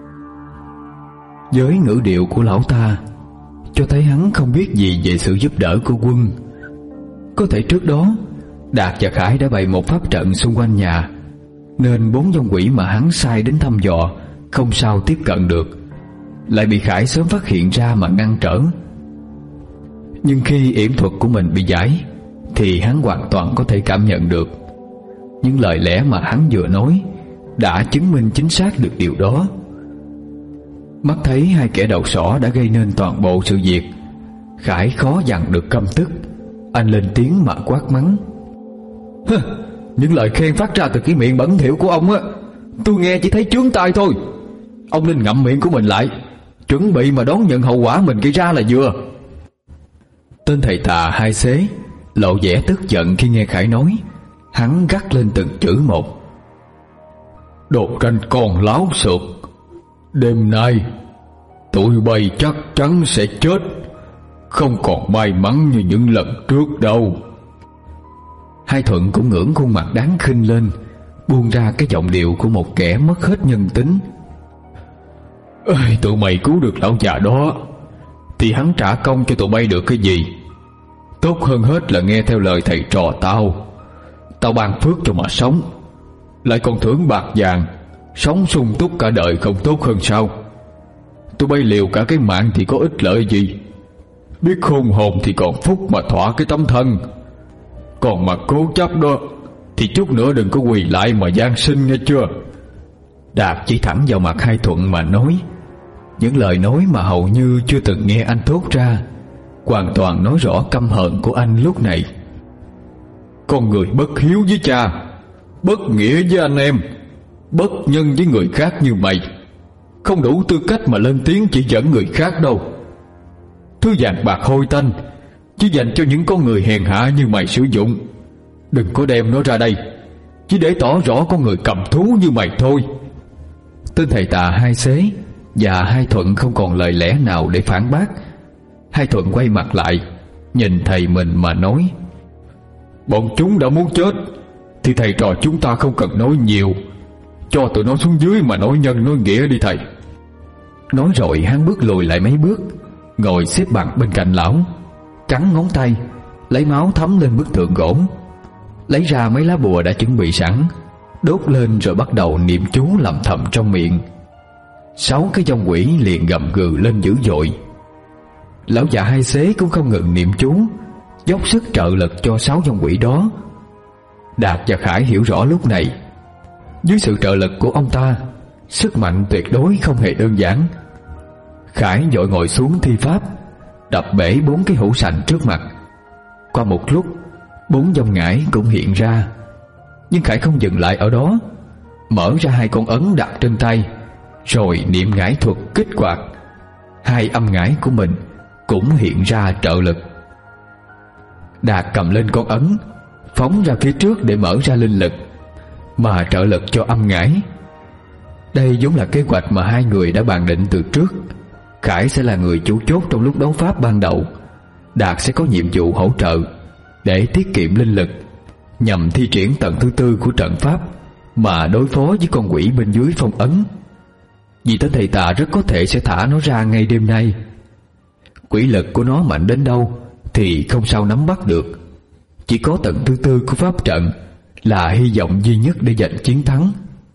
Với ngữ điệu của lão ta cho thấy hắn không biết gì về sự giúp đỡ của Quân. Có thể trước đó Đạt và Khải đã bày một pháp trận xung quanh nhà, nên bốn vong quỷ mà hắn sai đến thăm dò không sao tiếp cận được, lại bị Khải sớm phát hiện ra mà ngăn trở. Nhưng khi yểm thuật của mình bị giải thì hắn hoàn toàn có thể cảm nhận được. Những lời lẽ mà hắn vừa nói đã chứng minh chính xác được điều đó. Mắt thấy hai kẻ đầu sỏ đã gây nên toàn bộ sự việc, Khải khó dằn được căm tức. Anh lên tiếng mà quát mắng. Hừ, những lời khen phát ra từ cái miệng bẩn thỉu của ông á, tôi nghe chỉ thấy chướng tai thôi. Ông nên ngậm miệng của mình lại, chuẩn bị mà đón nhận hậu quả mình gây ra là vừa. Tên thầy Tà Hai Xế lộ vẻ tức giận khi nghe Khải nói. Hắn gắt lên từng chữ một. Đồ tranh con láo xược, đêm nay tụi bay chắc chắn sẽ chết, không còn may mắn như những lần trước đâu. Hai Thuận cũng ngưỡng khuôn mặt đáng khinh lên, buông ra cái giọng điệu của một kẻ mất hết nhân tính. Ê, tụi mày cứu được lão già đó thì hắn trả công cho tụi bay được cái gì? Tốt hơn hết là nghe theo lời thầy trò tao. Tao ban phước cho mà sống, lại còn thưởng bạc vàng, sống sung túc cả đời không tốt hơn sao? Tụi bay liều cả cái mạng thì có ích lợi gì? Biết khôn hồn thì còn phúc mà thỏa cái tấm thân. Còn mà cố chấp đó thì chút nữa đừng có quỳ lại mà gian sinh, nghe chưa? Đạt chỉ thẳng vào mặt Hai Thuận mà nói những lời nói mà hầu như chưa từng nghe anh thốt ra, hoàn toàn nói rõ căm hận của anh lúc này. Con người bất hiếu với cha, bất nghĩa với anh em, bất nhân với người khác như mày, không đủ tư cách mà lên tiếng chỉ dẫn người khác đâu. Thứ vàng bạc hôi tanh chỉ dành cho những con người hèn hạ như mày sử dụng. Đừng có đem nó ra đây, chỉ để tỏ rõ con người cầm thú như mày thôi. Tên thầy Tà Hai Xế và Hai Thuận không còn lời lẽ nào để phản bác. Hai Thuận quay mặt lại nhìn thầy mình mà nói. Bọn chúng đã muốn chết thì thầy trò chúng ta không cần nói nhiều, cho tụi nó xuống dưới mà nói nhân nói nghĩa đi thầy. Nói rồi hắn bước lùi lại mấy bước, ngồi xếp bằng bên cạnh lão, cắn ngón tay, lấy máu thấm lên bức tượng gỗ, lấy ra mấy lá bùa đã chuẩn bị sẵn, đốt lên rồi bắt đầu niệm chú lầm thầm trong miệng. Sáu cái dông quỷ liền gầm gừ lên dữ dội. Lão già hai xế cũng không ngừng niệm chú, dốc sức trợ lực cho sáu dông quỷ đó. Đạt và Khải hiểu rõ lúc này, dưới sự trợ lực của ông ta, sức mạnh tuyệt đối không hề đơn giản. Khải vội ngồi xuống thi pháp, đập bể bốn cái hũ sành trước mặt. Qua một lúc, bốn dông ngải cũng hiện ra. Nhưng Khải không dừng lại ở đó, mở ra hai con ấn đặt trên tay, rồi niệm ngải thuật kích hoạt. Hai âm ngải của mình cũng hiện ra trợ lực. Đạt cầm lên con ấn, phóng ra phía trước để mở ra linh lực, mà trợ lực cho âm ngải. Đây vốn là kế hoạch mà hai người đã bàn định từ trước. Khải sẽ là người chủ chốt trong lúc đấu pháp ban đầu, Đạt sẽ có nhiệm vụ hỗ trợ để tiết kiệm linh lực, nhằm thi triển tầng thứ tư của trận pháp mà đối phó với con quỷ bên dưới phong ấn. Vì tên thầy tà rất có thể sẽ thả nó ra ngay đêm nay. Quỷ lực của nó mạnh đến đâu thì không sao nắm bắt được. Chỉ có tầng thứ tư của pháp trận là hy vọng duy nhất để giành chiến thắng.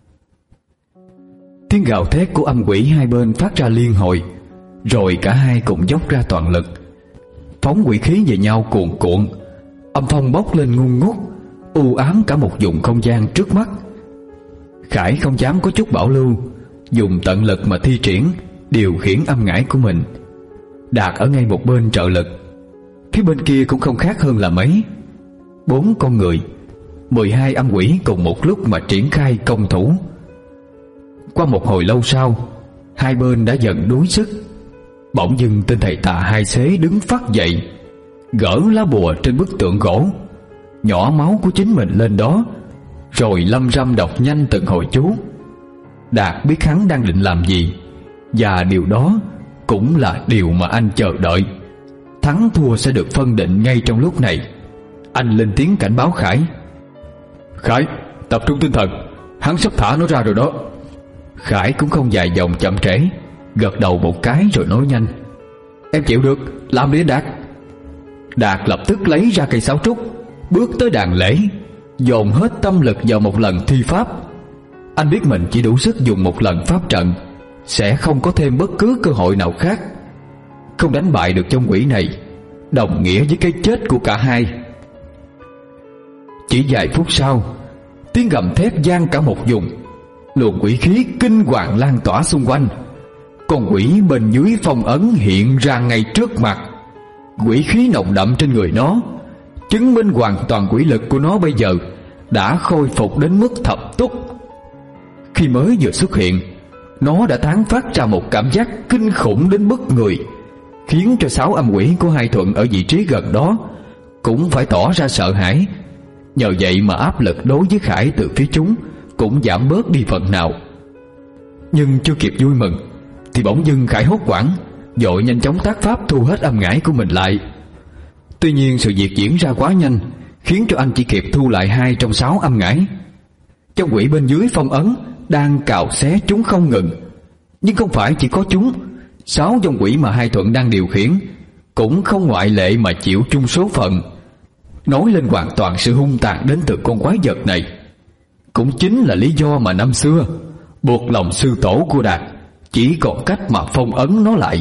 Tiếng gào thét của âm quỷ hai bên phát ra liên hồi, rồi cả hai cùng dốc ra toàn lực, phóng quỷ khí về nhau cuồn cuộn. Âm phong bốc lên ngun ngút, u ám cả một vùng không gian trước mắt. Khải không dám có chút bảo lưu, dùng tận lực mà thi triển, điều khiển âm ngải của mình. Đạt ở ngay một bên trợ lực. Phía bên kia cũng không khác hơn là mấy. Bốn con người, mười hai âm quỷ cùng một lúc mà triển khai công thủ. Qua một hồi lâu sau, hai bên đã dần đuối sức. Bỗng dưng tên thầy tà hai xế đứng phắt dậy, gỡ lá bùa trên bức tượng gỗ, nhỏ máu của chính mình lên đó, rồi lâm râm đọc nhanh từng hồi chú. Đạt biết hắn đang định làm gì, và điều đó cũng là điều mà anh chờ đợi. Thắng thua sẽ được phân định ngay trong lúc này. Anh lên tiếng cảnh báo Khải. Khải, tập trung tinh thần, hắn sắp thả nó ra rồi đó. Khải cũng không dài dòng chậm trễ, gật đầu một cái rồi nói nhanh. Em chịu được, làm đi Đạt. Đạt lập tức lấy ra cây sáo trúc, bước tới đàn lễ, dồn hết tâm lực vào một lần thi pháp. Anh biết mình chỉ đủ sức dùng một lần pháp trận, sẽ không có thêm bất cứ cơ hội nào khác. Không đánh bại được trong quỷ này đồng nghĩa với cái chết của cả hai. Chỉ vài phút sau, tiếng gầm thét vang cả một vùng. Luồng quỷ khí kinh hoàng lan tỏa xung quanh. Con quỷ bên dưới phong ấn hiện ra ngay trước mặt. Quỷ khí nồng đậm trên người nó chứng minh hoàn toàn quỷ lực của nó bây giờ đã khôi phục đến mức thập túc. Khi mới vừa xuất hiện, nó đã tán phát ra một cảm giác kinh khủng đến bức người, khiến cho sáu âm quỷ của hai Thuận ở vị trí gần đó cũng phải tỏ ra sợ hãi. Nhờ vậy mà áp lực đối với Khải từ phía chúng cũng giảm bớt đi phần nào. Nhưng chưa kịp vui mừng thì bỗng dưng Khải hốt hoảng, vội nhanh chóng tác pháp thu hết âm ngải của mình lại. Tuy nhiên sự việc diễn ra quá nhanh, khiến cho anh chỉ kịp thu lại hai trong sáu âm ngải. Trong quỷ bên dưới phong ấn đang cào xé chúng không ngừng. Nhưng không phải chỉ có chúng, sáu dòng quỷ mà hai Thuận đang điều khiển cũng không ngoại lệ mà chịu chung số phận. Nói lên hoàn toàn sự hung tàn đến từ con quái vật này cũng chính là lý do mà năm xưa buộc lòng sư tổ của Đạt chỉ còn cách mà phong ấn nó lại.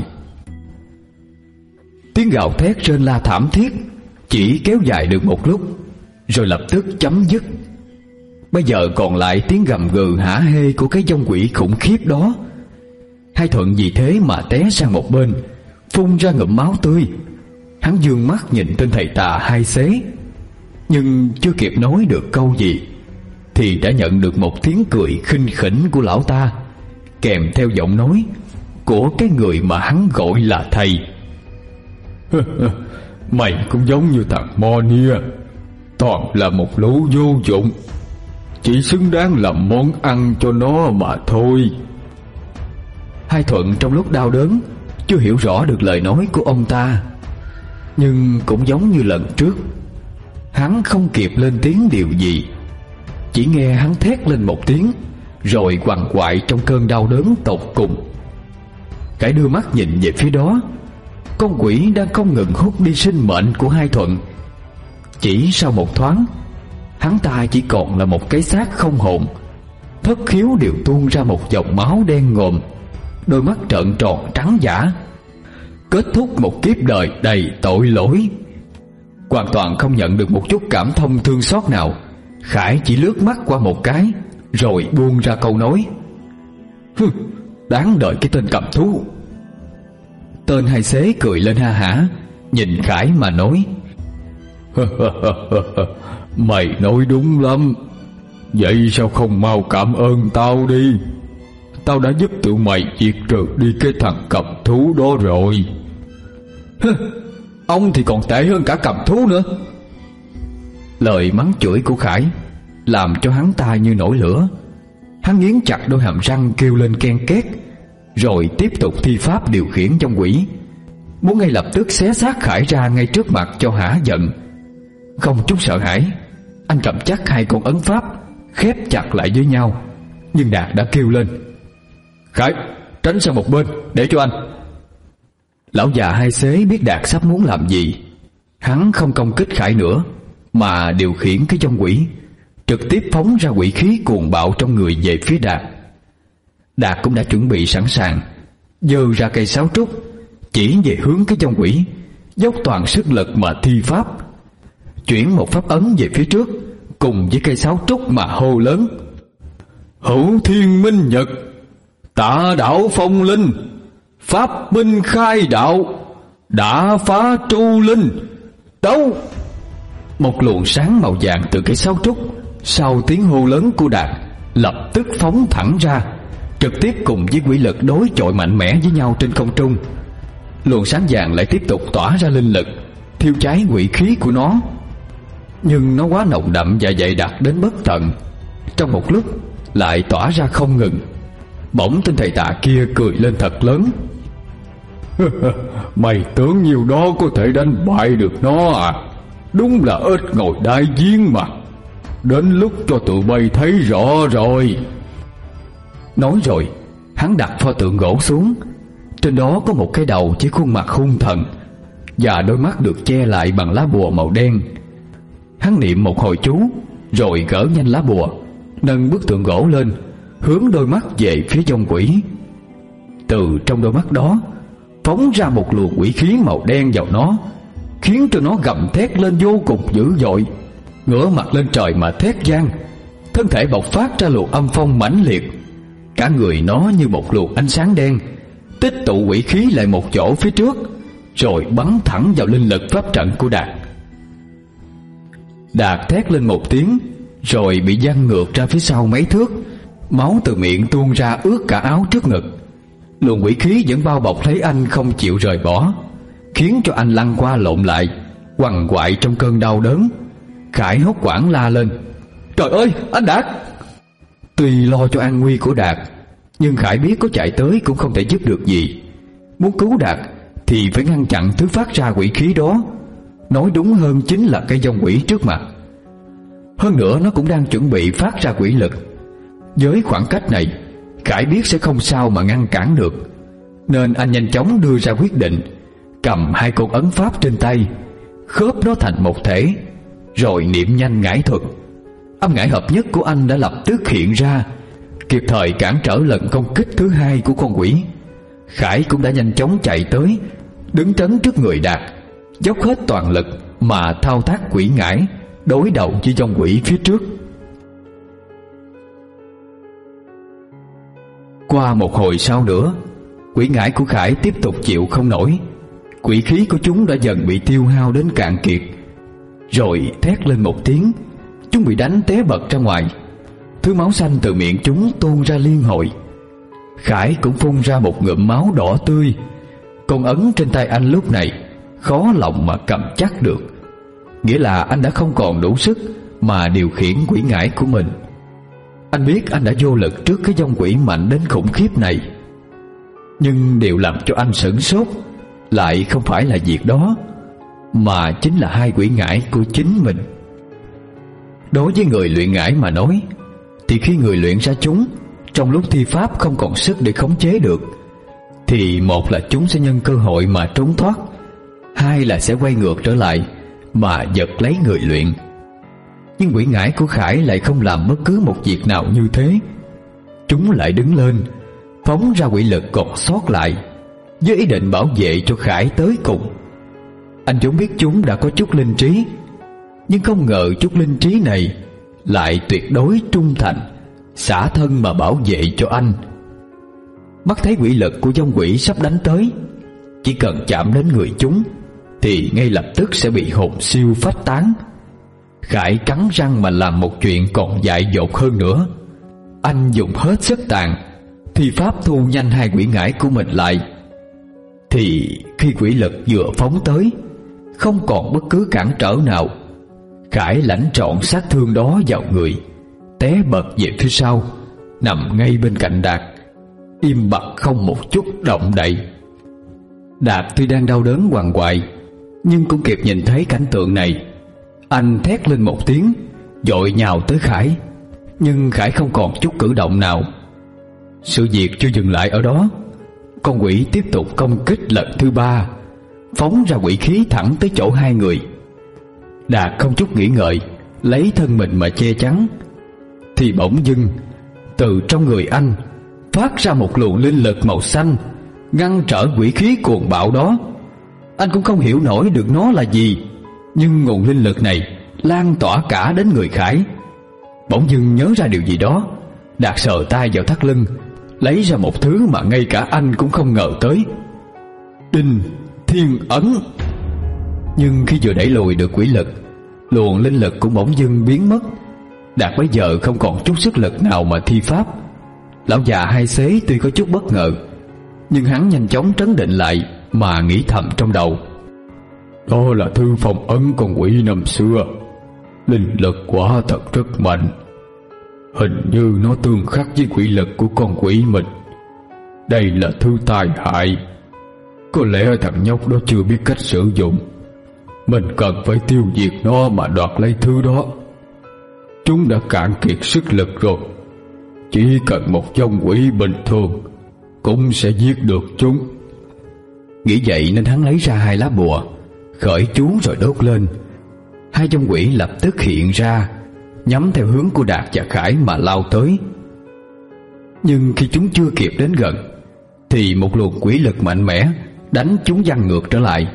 Tiếng gào thét rên la thảm thiết chỉ kéo dài được một lúc, rồi lập tức chấm dứt. Bây giờ còn lại tiếng gầm gừ hả hê của cái dông quỷ khủng khiếp đó. Hai Thuận vì thế mà té sang một bên, phun ra ngụm máu tươi. Hắn dương mắt nhìn tên thầy tà hai xế, nhưng chưa kịp nói được câu gì thì đã nhận được một tiếng cười khinh khỉnh của lão ta, kèm theo giọng nói của cái người mà hắn gọi là thầy. Mày cũng giống như thằng Monia, toàn là một lũ vô dụng, chỉ xứng đáng làm món ăn cho nó mà thôi. Hai Thuận trong lúc đau đớn chưa hiểu rõ được lời nói của ông ta, nhưng cũng giống như lần trước, hắn không kịp lên tiếng điều gì. Chỉ nghe hắn thét lên một tiếng, rồi quằn quại trong cơn đau đớn tột cùng. Khải đưa mắt nhìn về phía đó, con quỷ đang không ngừng hút đi sinh mệnh của Hai Thuận. Chỉ sau một thoáng, hắn ta chỉ còn là một cái xác không hồn. Thất khiếu đều tuôn ra một dòng máu đen ngòm, đôi mắt trợn tròn trắng dã, kết thúc một kiếp đời đầy tội lỗi. Hoàn toàn không nhận được một chút cảm thông thương xót nào, Khải chỉ lướt mắt qua một cái, rồi buông ra câu nói: "Hừ, đáng đợi cái tên cầm thú." Tên hai xế cười lên ha hả, nhìn Khải mà nói: "Mày nói đúng lắm. Vậy sao không mau cảm ơn tao đi? Tao đã giúp tụi mày diệt trừ đi cái thằng cầm thú đó rồi." "Ông thì còn tệ hơn cả cầm thú nữa." Lời mắng chửi của Khải làm cho hắn ta như nổi lửa. Hắn nghiến chặt đôi hàm răng kêu lên ken két, rồi tiếp tục thi pháp điều khiển trong quỷ, muốn ngay lập tức xé xác Khải ra ngay trước mặt cho hả giận. Không chút sợ hãi, anh cầm chắc hai con ấn pháp khép chặt lại với nhau. Nhưng Đạt đã kêu lên: "Khải, tránh sang một bên để cho anh." Lão già hai xế biết Đạt sắp muốn làm gì. Hắn không công kích Khải nữa, mà điều khiển cái dòng quỷ, trực tiếp phóng ra quỷ khí cuồng bạo trong người về phía Đạt. Đạt cũng đã chuẩn bị sẵn sàng, giơ ra cây sáo trúc chỉ về hướng cái dòng quỷ, dốc toàn sức lực mà thi pháp, chuyển một pháp ấn về phía trước, cùng với cây sáo trúc mà hô lớn: "Hữu thiên minh nhật, tạ đạo phong linh, pháp binh khai đạo, đã phá tru linh, tấu!" Một luồng sáng màu vàng từ cây sáo trúc sau tiếng hô lớn của Đạt lập tức phóng thẳng ra, trực tiếp cùng với quỷ lực đối chọi mạnh mẽ với nhau trên không trung. Luồng sáng vàng lại tiếp tục tỏa ra linh lực, thiêu cháy quỷ khí của nó. Nhưng nó quá nồng đậm và dày đặc đến bất tận, trong một lúc lại tỏa ra không ngừng. Bỗng tên thầy tà kia cười lên thật lớn: "Mày tưởng nhiều đó có thể đánh bại được nó à? Đúng là ếch ngồi đáy giếng mà. Đến lúc cho tụi bay thấy rõ rồi." Nói rồi, hắn đặt pho tượng gỗ xuống. Trên đó có một cái đầu với khuôn mặt hung thần, và đôi mắt được che lại bằng lá bùa màu đen. Hắn niệm một hồi chú, rồi gỡ nhanh lá bùa, nâng bức tượng gỗ lên, hướng đôi mắt về phía dòng quỷ. Từ trong đôi mắt đó phóng ra một luồng quỷ khí màu đen vào nó, khiến cho nó gầm thét lên vô cùng dữ dội, ngửa mặt lên trời mà thét vang. Thân thể bộc phát ra luồng âm phong mãnh liệt, cả người nó như một luồng ánh sáng đen, tích tụ quỷ khí lại một chỗ phía trước, rồi bắn thẳng vào linh lực pháp trận của Đạt. Đạt thét lên một tiếng, rồi bị văng ngược ra phía sau mấy thước. Máu từ miệng tuôn ra ướt cả áo trước ngực. Luồng quỷ khí vẫn bao bọc lấy anh không chịu rời bỏ, khiến cho anh lăn qua lộn lại, quằn quại trong cơn đau đớn. Khải hốt hoảng la lên: "Trời ơi, anh Đạt!" Tuy lo cho an nguy của Đạt, nhưng Khải biết có chạy tới cũng không thể giúp được gì. Muốn cứu Đạt thì phải ngăn chặn thứ phát ra quỷ khí đó, nói đúng hơn chính là cái dòng quỷ trước mặt. Hơn nữa nó cũng đang chuẩn bị phát ra quỷ lực. Với khoảng cách này, Khải biết sẽ không sao mà ngăn cản được, nên anh nhanh chóng đưa ra quyết định, cầm hai con ấn pháp trên tay, khớp nó thành một thể, rồi niệm nhanh ngải thuật. Âm ngải hợp nhất của anh đã lập tức hiện ra, kịp thời cản trở lần công kích thứ hai của con quỷ. Khải cũng đã nhanh chóng chạy tới, đứng trấn trước người Đạt, dốc hết toàn lực mà thao tác quỷ ngải đối đầu với dòng quỷ phía trước. Qua một hồi sau nữa, quỷ ngải của Khải tiếp tục chịu không nổi. Quỷ khí của chúng đã dần bị tiêu hao đến cạn kiệt, rồi thét lên một tiếng, chúng bị đánh té bật ra ngoài. Thứ máu xanh từ miệng chúng tuôn ra liên hồi. Khải cũng phun ra một ngụm máu đỏ tươi. Con ấn trên tay anh lúc này khó lòng mà cầm chắc được, nghĩa là anh đã không còn đủ sức mà điều khiển quỷ ngải của mình. Anh biết anh đã vô lực trước cái dòng quỷ mạnh đến khủng khiếp này. Nhưng điều làm cho anh sửng sốt lại không phải là việc đó, mà chính là hai quỷ ngải của chính mình. Đối với người luyện ngải mà nói, thì khi người luyện ra chúng, trong lúc thi pháp không còn sức để khống chế được, thì một là chúng sẽ nhân cơ hội mà trốn thoát, hai là sẽ quay ngược trở lại mà giật lấy người luyện. Nhưng quỷ ngải của Khải lại không làm bất cứ một việc nào như thế. Chúng lại đứng lên, phóng ra quỷ lực còn sót lại, với ý định bảo vệ cho Khải tới cùng. Anh vốn biết chúng đã có chút linh trí, nhưng không ngờ chút linh trí này lại tuyệt đối trung thành, xả thân mà bảo vệ cho anh. Mắt thấy quỷ lực của dông quỷ sắp đánh tới, chỉ cần chạm đến người chúng thì ngay lập tức sẽ bị hồn siêu phách tán. Khải cắn răng mà làm một chuyện còn dại dột hơn nữa. Anh dùng hết sức tàn, thi pháp thu nhanh hai quỷ ngải của mình lại. Thì khi quỷ lực vừa phóng tới, không còn bất cứ cản trở nào, Khải lãnh trọn sát thương đó vào người, té bật về phía sau, nằm ngay bên cạnh Đạt, im bặt không một chút động đậy. Đạt tuy đang đau đớn quằn quại, nhưng cũng kịp nhìn thấy cảnh tượng này. Anh thét lên một tiếng, vội nhào tới Khải, nhưng Khải không còn chút cử động nào. Sự việc chưa dừng lại ở đó, con quỷ tiếp tục công kích lần thứ ba, phóng ra quỷ khí thẳng tới chỗ hai người. Đạt không chút nghĩ ngợi, lấy thân mình mà che chắn, thì bỗng dưng từ trong người anh phát ra một luồng linh lực màu xanh, ngăn trở quỷ khí cuồng bạo đó. Anh cũng không hiểu nổi được nó là gì, nhưng nguồn linh lực này lan tỏa cả đến người Khải. Bỗng dưng nhớ ra điều gì đó, Đạt sờ tay vào thắt lưng, lấy ra một thứ mà ngay cả anh cũng không ngờ tới: Đinh Thiên Ấn. Nhưng khi vừa đẩy lùi được quỷ lực, luồng linh lực cũng bỗng dưng biến mất. Đạt bây giờ không còn chút sức lực nào mà thi pháp. Lão già hai xế tuy có chút bất ngờ, nhưng hắn nhanh chóng trấn định lại mà nghĩ thầm trong đầu: Đó là thư phong ấn con quỷ năm xưa, linh lực quả thật rất mạnh. Hình như nó tương khắc với quỷ lực của con quỷ mình. Đây là thứ tai hại. Có lẽ thằng nhóc đó chưa biết cách sử dụng. Mình cần phải tiêu diệt nó mà đoạt lấy thứ đó. Chúng đã cạn kiệt sức lực rồi. Chỉ cần một dông quỷ bình thường cũng sẽ giết được chúng. Nghĩ vậy nên hắn lấy ra hai lá bùa, khởi chú rồi đốt lên. Hai dông quỷ lập tức hiện ra, nhắm theo hướng của Đạt và Khải mà lao tới. Nhưng khi chúng chưa kịp đến gần, thì một luồng quỷ lực mạnh mẽ đánh chúng văng ngược trở lại.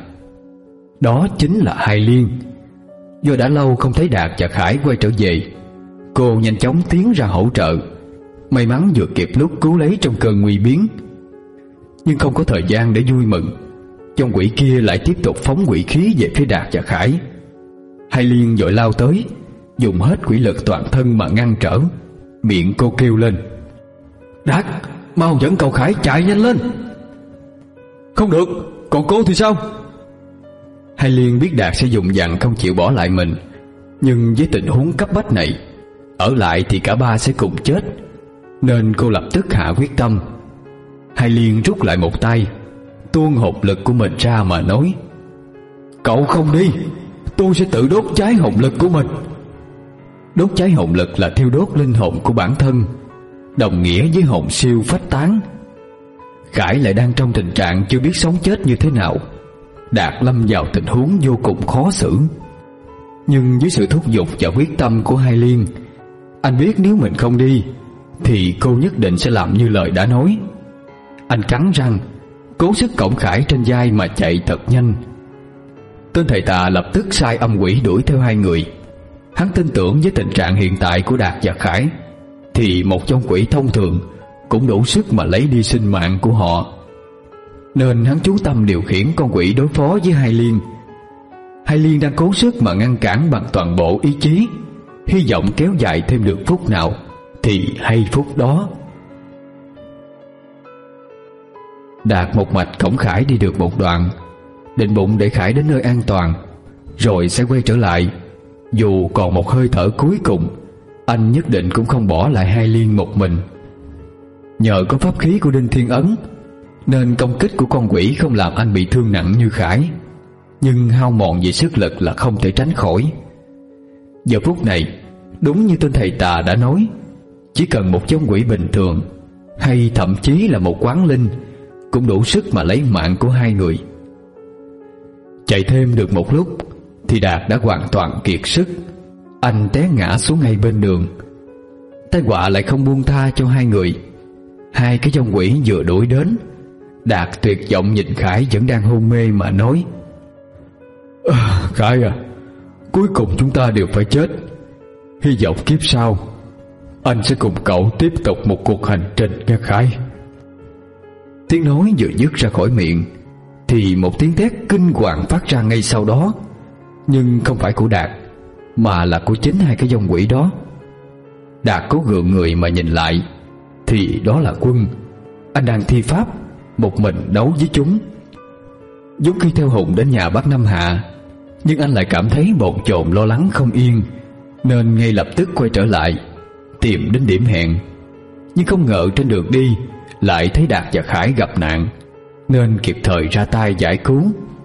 Đó chính là Hai Liên. Do đã lâu không thấy Đạt và Khải quay trở về, cô nhanh chóng tiến ra hỗ trợ, may mắn vừa kịp lúc cứu lấy trong cơn nguy biến. Nhưng không có thời gian để vui mừng, dông quỷ kia lại tiếp tục phóng quỷ khí về phía Đạt và Khải. Hai Liên vội lao tới, dùng hết quỷ lực toàn thân mà ngăn trở. Miệng cô kêu lên: Đạt, mau dẫn cậu Khải chạy nhanh lên. Không được, còn cô thì sao? Hai Liên biết Đạt sẽ dùng dằn không chịu bỏ lại mình, nhưng với tình huống cấp bách này, ở lại thì cả ba sẽ cùng chết, nên cô lập tức hạ quyết tâm. Hai Liên rút lại một tay, tuôn hồn lực của mình ra mà nói: Cậu không đi, tôi sẽ tự đốt cháy hồn lực của mình. Đốt cháy hồn lực là thiêu đốt linh hồn của bản thân, đồng nghĩa với hồn siêu phách tán. Khải lại đang trong tình trạng chưa biết sống chết như thế nào. Đạt lâm vào tình huống vô cùng khó xử. Nhưng với sự thúc giục và quyết tâm của Hai Liên, anh biết nếu mình không đi thì cô nhất định sẽ làm như lời đã nói. Anh cắn răng, cố sức cõng Khải trên vai mà chạy thật nhanh. Tên thầy tà lập tức sai âm quỷ đuổi theo hai người. Hắn tin tưởng với tình trạng hiện tại của Đạt và Khải thì một dông quỷ thông thường cũng đủ sức mà lấy đi sinh mạng của họ, nên hắn chú tâm điều khiển con quỷ đối phó với Hai Liên. Hai Liên đang cố sức mà ngăn cản bằng toàn bộ ý chí, hy vọng kéo dài thêm được phút nào thì hay phút đó. Đạt một mạch cõng Khải đi được một đoạn, định bụng để Khải đến nơi an toàn rồi sẽ quay trở lại. Dù còn một hơi thở cuối cùng, anh nhất định cũng không bỏ lại Hai Liên một mình. Nhờ có pháp khí của Đinh Thiên Ấn nên công kích của con quỷ không làm anh bị thương nặng như Khải, nhưng hao mòn về sức lực là không thể tránh khỏi. Giờ phút này, đúng như tên thầy tà đã nói, chỉ cần một dông quỷ bình thường hay thậm chí là một quán linh cũng đủ sức mà lấy mạng của hai người. Chạy thêm được một lúc thì Đạt đã hoàn toàn kiệt sức. Anh té ngã xuống ngay bên đường. Tai họa lại không buông tha cho hai người. Hai cái dông quỷ vừa đuổi đến. Đạt tuyệt vọng nhìn Khải vẫn đang hôn mê mà nói: à, Khải à, cuối cùng chúng ta đều phải chết. Hy vọng kiếp sau anh sẽ cùng cậu tiếp tục một cuộc hành trình nghe Khải. Tiếng nói vừa dứt ra khỏi miệng thì một tiếng thét kinh hoàng phát ra ngay sau đó. Nhưng không phải của Đạt, mà là của chính hai cái dông quỷ đó. Đạt cố gượng người mà nhìn lại thì đó là Quân. Anh đang thi pháp một mình đấu với chúng. Vốn khi theo Hùng đến nhà bác Năm Hạ, nhưng anh lại cảm thấy bồn chồn lo lắng không yên, nên ngay lập tức quay trở lại tìm đến điểm hẹn. Nhưng không ngờ trên đường đi lại thấy Đạt và Khải gặp nạn, nên kịp thời ra tay giải cứu.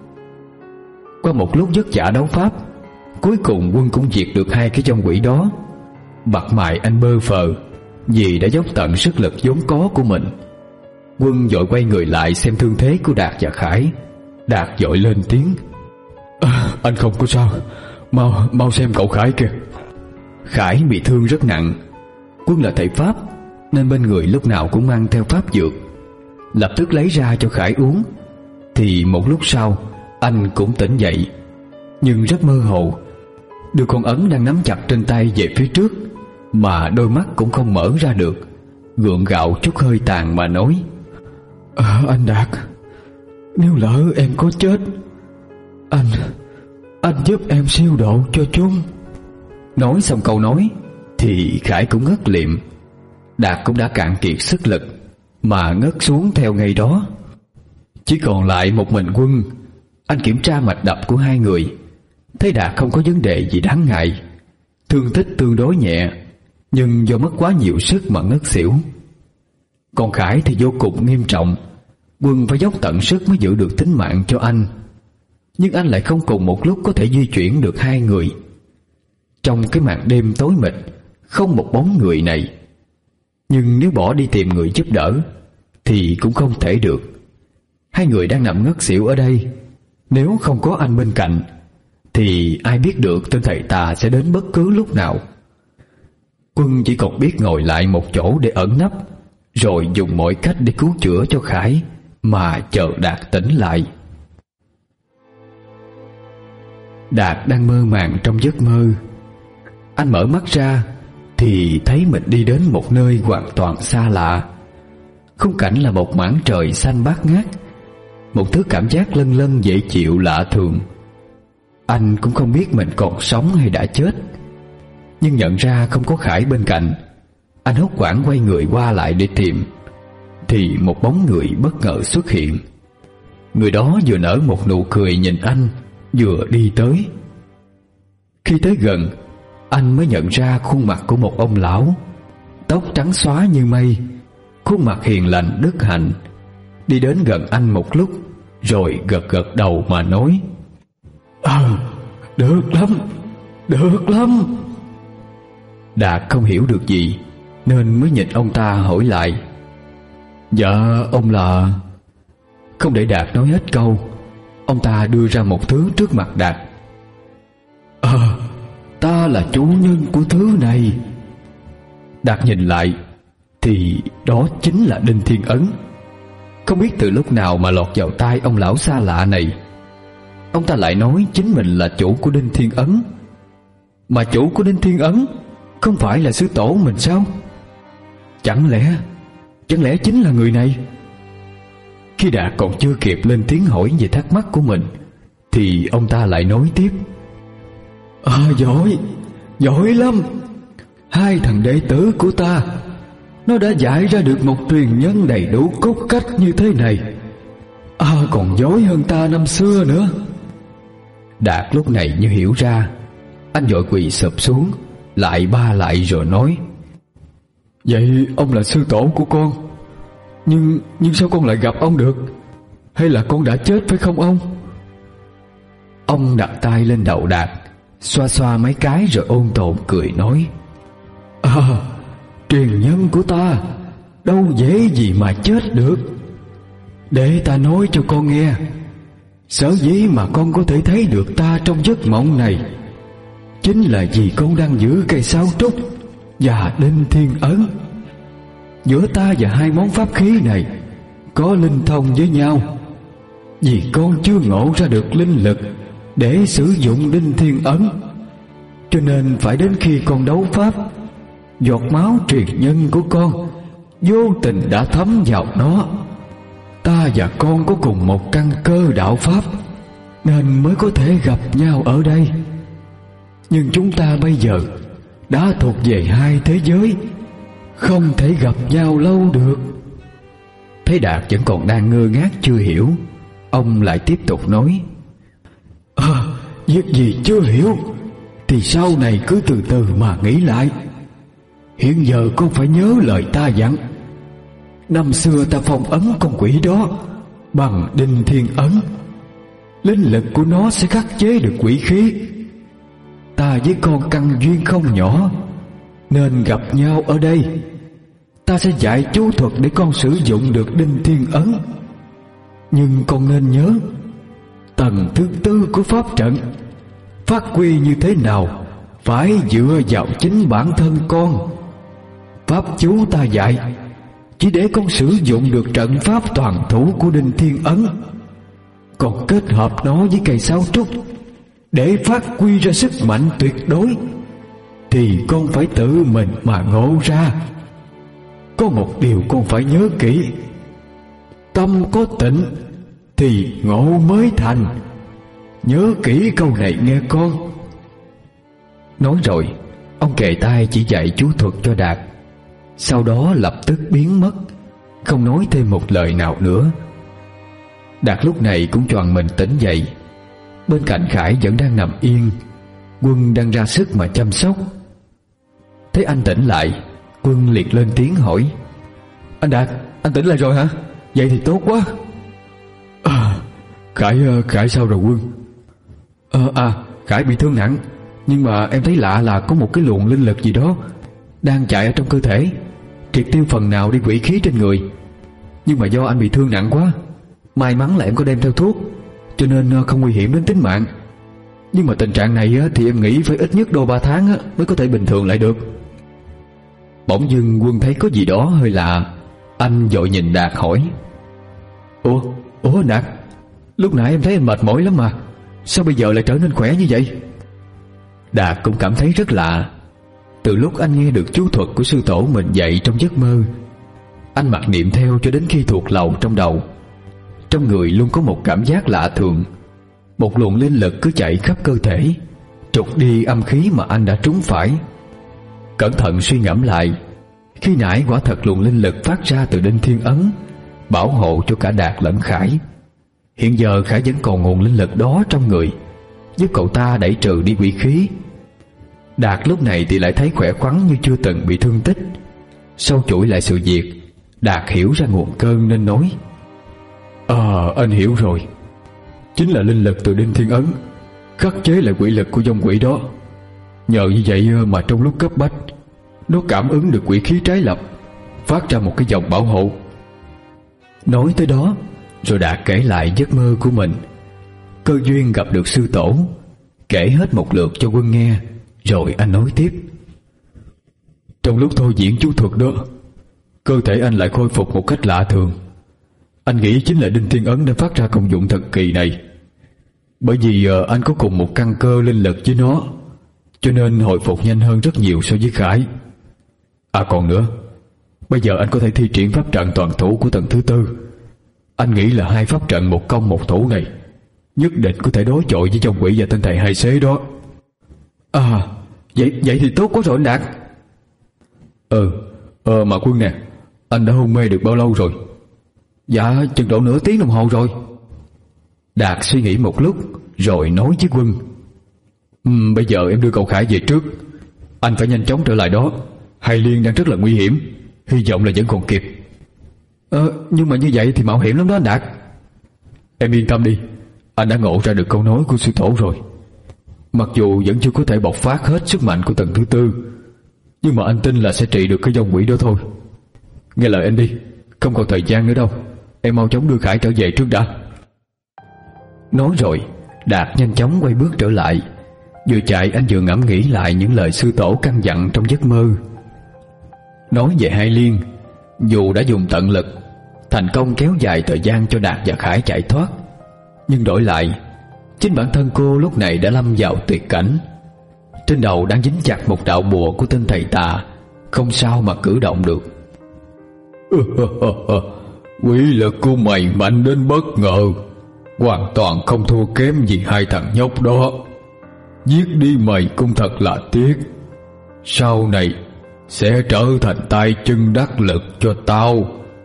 Qua một lúc vất vả đấu pháp, cuối cùng Quân cũng diệt được hai cái dông quỷ đó. Mặt mày anh bơ phờ vì đã dốc tận sức lực vốn có của mình. Quân vội quay người lại xem thương thế của Đạt và Khải. Đạt vội lên tiếng: à, Anh không có sao, Mau mau xem cậu Khải kìa. Khải bị thương rất nặng. Quân là thầy pháp nên bên người lúc nào cũng mang theo pháp dược. Lập tức lấy ra cho Khải uống. Thì một lúc sau anh cũng tỉnh dậy, nhưng rất mơ hồ, đưa con ấn đang nắm chặt trên tay về phía trước, mà đôi mắt cũng không mở ra được, gượng gạo chút hơi tàn mà nói: à, Anh Đạt, nếu lỡ em có chết, Anh Anh giúp em siêu độ cho chúng. Nói xong câu nói thì Khải cũng ngất liệm. Đạt cũng đã cạn kiệt sức lực mà ngất xuống theo ngay đó. Chỉ còn lại một mình Quân. Anh kiểm tra mạch đập của hai người, thấy Đạt không có vấn đề gì đáng ngại, thương tích tương đối nhẹ, nhưng do mất quá nhiều sức mà ngất xỉu. Còn Khải thì vô cùng nghiêm trọng. Quân phải dốc tận sức mới giữ được tính mạng cho anh, nhưng anh lại không cùng một lúc có thể di chuyển được hai người. Trong cái màn đêm tối mịt, không một bóng người này. Nhưng nếu bỏ đi tìm người giúp đỡ thì cũng không thể được. Hai người đang nằm ngất xỉu ở đây, nếu không có anh bên cạnh thì ai biết được tên thầy tà sẽ đến bất cứ lúc nào. Quân chỉ còn biết ngồi lại một chỗ để ẩn nấp, rồi dùng mọi cách để cứu chữa cho Khải, mà chờ Đạt tỉnh lại. Đạt đang mơ màng trong giấc mơ. Anh mở mắt ra thì thấy mình đi đến một nơi hoàn toàn xa lạ. Khung cảnh là một mảng trời xanh bát ngát, một thứ cảm giác lân lân dễ chịu lạ thường. Anh cũng không biết mình còn sống hay đã chết, nhưng nhận ra không có Khải bên cạnh, anh hốt hoảng quay người qua lại để tìm. Thì một bóng người bất ngờ xuất hiện. Người đó vừa nở một nụ cười nhìn anh, vừa đi tới. Khi tới gần, anh mới nhận ra khuôn mặt của một ông lão, tóc trắng xóa như mây, khuôn mặt hiền lành đức hạnh. Đi đến gần anh một lúc, rồi gật gật đầu mà nói: À, được lắm, được lắm. Đạt không hiểu được gì nên mới nhìn ông ta hỏi lại: Dạ, ông là... Không để Đạt nói hết câu, ông ta đưa ra một thứ trước mặt Đạt. À, ta là chủ nhân của thứ này. Đạt nhìn lại thì đó chính là Đinh Thiên Ấn. Không biết từ lúc nào mà lọt vào tai ông lão xa lạ này. Ông ta lại nói chính mình là chủ của Đinh Thiên Ấn. Mà chủ của Đinh Thiên Ấn không phải là sư tổ mình sao? Chẳng lẽ Chẳng lẽ chính là người này? Khi Đạt còn chưa kịp lên tiếng hỏi về thắc mắc của mình thì ông ta lại nói tiếp: À, giỏi, giỏi lắm. Hai thằng đệ tử của ta, nó đã giải ra được một truyền nhân đầy đủ cốt cách như thế này. À, còn giỏi hơn ta năm xưa nữa. Đạt lúc này như hiểu ra, anh vội quỳ sụp xuống, lại ba lại rồi nói: Vậy ông là sư tổ của con, Nhưng nhưng sao con lại gặp ông được? Hay là con đã chết phải không ông? Ông đặt tay lên đầu Đạt, xoa xoa mấy cái rồi ôn tồn cười nói: À, truyền nhân của ta đâu dễ gì mà chết được. Để ta nói cho con nghe. Sở dĩ mà con có thể thấy được ta trong giấc mộng này chính là vì con đang giữ cây sáo trúc và đinh thiên ấn. Giữa ta và hai món pháp khí này có linh thông với nhau. Vì con chưa ngộ ra được linh lực để sử dụng đinh thiên ấn, cho nên phải đến khi con đấu pháp, giọt máu truyền nhân của con vô tình đã thấm vào nó. Ta và con có cùng một căn cơ đạo pháp, nên mới có thể gặp nhau ở đây. Nhưng chúng ta bây giờ đã thuộc về hai thế giới, không thể gặp nhau lâu được. Thấy Đạt vẫn còn đang ngơ ngác chưa hiểu, ông lại tiếp tục nói: À, việc gì chưa hiểu thì sau này cứ từ từ mà nghĩ lại. Hiện giờ con phải nhớ lời ta dặn. Năm xưa ta phong ấn con quỷ đó bằng đinh thiên ấn. Linh lực của nó sẽ khắc chế được quỷ khí. Ta với con căn duyên không nhỏ, nên gặp nhau ở đây. Ta sẽ dạy chú thuật để con sử dụng được đinh thiên ấn. Nhưng con nên nhớ, tầng thứ tư của pháp trận phát huy như thế nào phải dựa vào chính bản thân con. Pháp chú ta dạy chỉ để con sử dụng được trận pháp toàn thủ của đinh thiên ấn, còn kết hợp nó với cây sáo trúc để phát huy ra sức mạnh tuyệt đối thì con phải tự mình mà ngộ ra. Có một điều con phải nhớ kỹ: tâm có tịnh thì ngộ mới thành. Nhớ kỹ câu này nghe con. Nói rồi, ông kề tay chỉ dạy chú thuật cho Đạt, sau đó lập tức biến mất, không nói thêm một lời nào nữa. Đạt lúc này cũng choàng mình tỉnh dậy. Bên cạnh Khải vẫn đang nằm yên, Quân đang ra sức mà chăm sóc. Thấy anh tỉnh lại, Quân liệt lên tiếng hỏi: Anh Đạt, anh tỉnh lại rồi hả? Vậy thì tốt quá. À, Khải, Khải sao rồi Quân? À, à, Khải bị thương nặng, nhưng mà em thấy lạ là có một cái luồng linh lực gì đó đang chạy ở trong cơ thể, triệt tiêu phần nào đi quỷ khí trên người. Nhưng mà do anh bị thương nặng quá, may mắn là em có đem theo thuốc, cho nên không nguy hiểm đến tính mạng. Nhưng mà tình trạng này thì em nghĩ phải ít nhất đôi ba tháng mới có thể bình thường lại được. Bỗng dưng Quân thấy có gì đó hơi lạ. Anh vội nhìn Đạt hỏi: Ủa, ủa Đạt, lúc nãy em thấy anh mệt mỏi lắm mà, sao bây giờ lại trở nên khỏe như vậy? Đạt cũng cảm thấy rất lạ. Từ lúc anh nghe được chú thuật của sư tổ mình dạy trong giấc mơ, anh mặc niệm theo cho đến khi thuộc lòng trong đầu. Trong người luôn có một cảm giác lạ thường, một luồng linh lực cứ chạy khắp cơ thể, trục đi âm khí mà anh đã trúng phải. Cẩn thận suy ngẫm lại, khi nãy quả thật luồng linh lực phát ra từ đinh thiên ấn, bảo hộ cho cả Đạt lẫn Khải. Hiện giờ Khải vẫn còn nguồn linh lực đó trong người, giúp cậu ta đẩy trừ đi quỷ khí. Đạt lúc này thì lại thấy khỏe khoắn như chưa từng bị thương tích. Sau chuỗi lại sự việc, Đạt hiểu ra nguồn cơn nên nói: À, anh hiểu rồi. Chính là linh lực từ đinh thiên ấn khắc chế lại quỷ lực của dòng quỷ đó. Nhờ như vậy mà trong lúc cấp bách, nó cảm ứng được quỷ khí trái lập, phát ra một cái dòng bảo hộ. Nói tới đó, rồi Đạt kể lại giấc mơ của mình, cơ duyên gặp được sư tổ, kể hết một lượt cho Quân nghe. Rồi anh nói tiếp: Trong lúc thôi diễn chú thuật đó, cơ thể anh lại khôi phục một cách lạ thường. Anh nghĩ chính là đinh thiên ấn đã phát ra công dụng thần kỳ này. Bởi vì uh, anh có cùng một căn cơ linh lực với nó, cho nên hồi phục nhanh hơn rất nhiều so với Khải. À còn nữa, bây giờ anh có thể thi triển pháp trận toàn thủ của tầng thứ tư. Anh nghĩ là hai pháp trận một công một thủ này nhất định có thể đối chọi với dòng quỷ và tên thầy hai xế đó. À, vậy vậy thì tốt quá rồi anh Đạt. Ừ, ờ mà Quân nè, anh đã hôn mê được bao lâu rồi? Dạ, chừng độ nửa tiếng đồng hồ rồi. Đạt suy nghĩ một lúc rồi nói với Quân: uhm, Bây giờ em đưa cậu Khải về trước, anh phải nhanh chóng trở lại đó. Hai Liên đang rất là nguy hiểm, hy vọng là vẫn còn kịp. Ờ, nhưng mà như vậy thì mạo hiểm lắm đó anh Đạt. Em yên tâm đi, anh đã ngộ ra được câu nói của sư tổ rồi. Mặc dù vẫn chưa có thể bộc phát hết sức mạnh của tầng thứ tư, nhưng mà anh tin là sẽ trị được cái dòng quỷ đó thôi. Nghe lời anh đi, không còn thời gian nữa đâu. em mau chóng đưa Khải trở về trước đã. Nói rồi Đạt nhanh chóng quay bước trở lại. Vừa chạy anh vừa ngẫm nghĩ lại những lời sư tổ căn dặn trong giấc mơ. Nói về Hai Liên, dù đã dùng tận lực thành công kéo dài thời gian cho Đạt và Khải chạy thoát, nhưng đổi lại chính bản thân cô lúc này đã lâm vào tuyệt cảnh. Trên đầu đang dính chặt một đạo bùa của tên thầy tà, không sao mà cử động được. Quỷ lực của mày mạnh đến bất ngờ, hoàn toàn không thua kém gì hai thằng nhóc đó. Giết đi mày cũng thật là tiếc. Sau này sẽ trở thành tay chân đắc lực cho tao.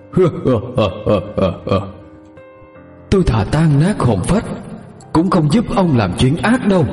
Tôi thà tan nát hồn phách cũng không giúp ông làm chuyện ác đâu.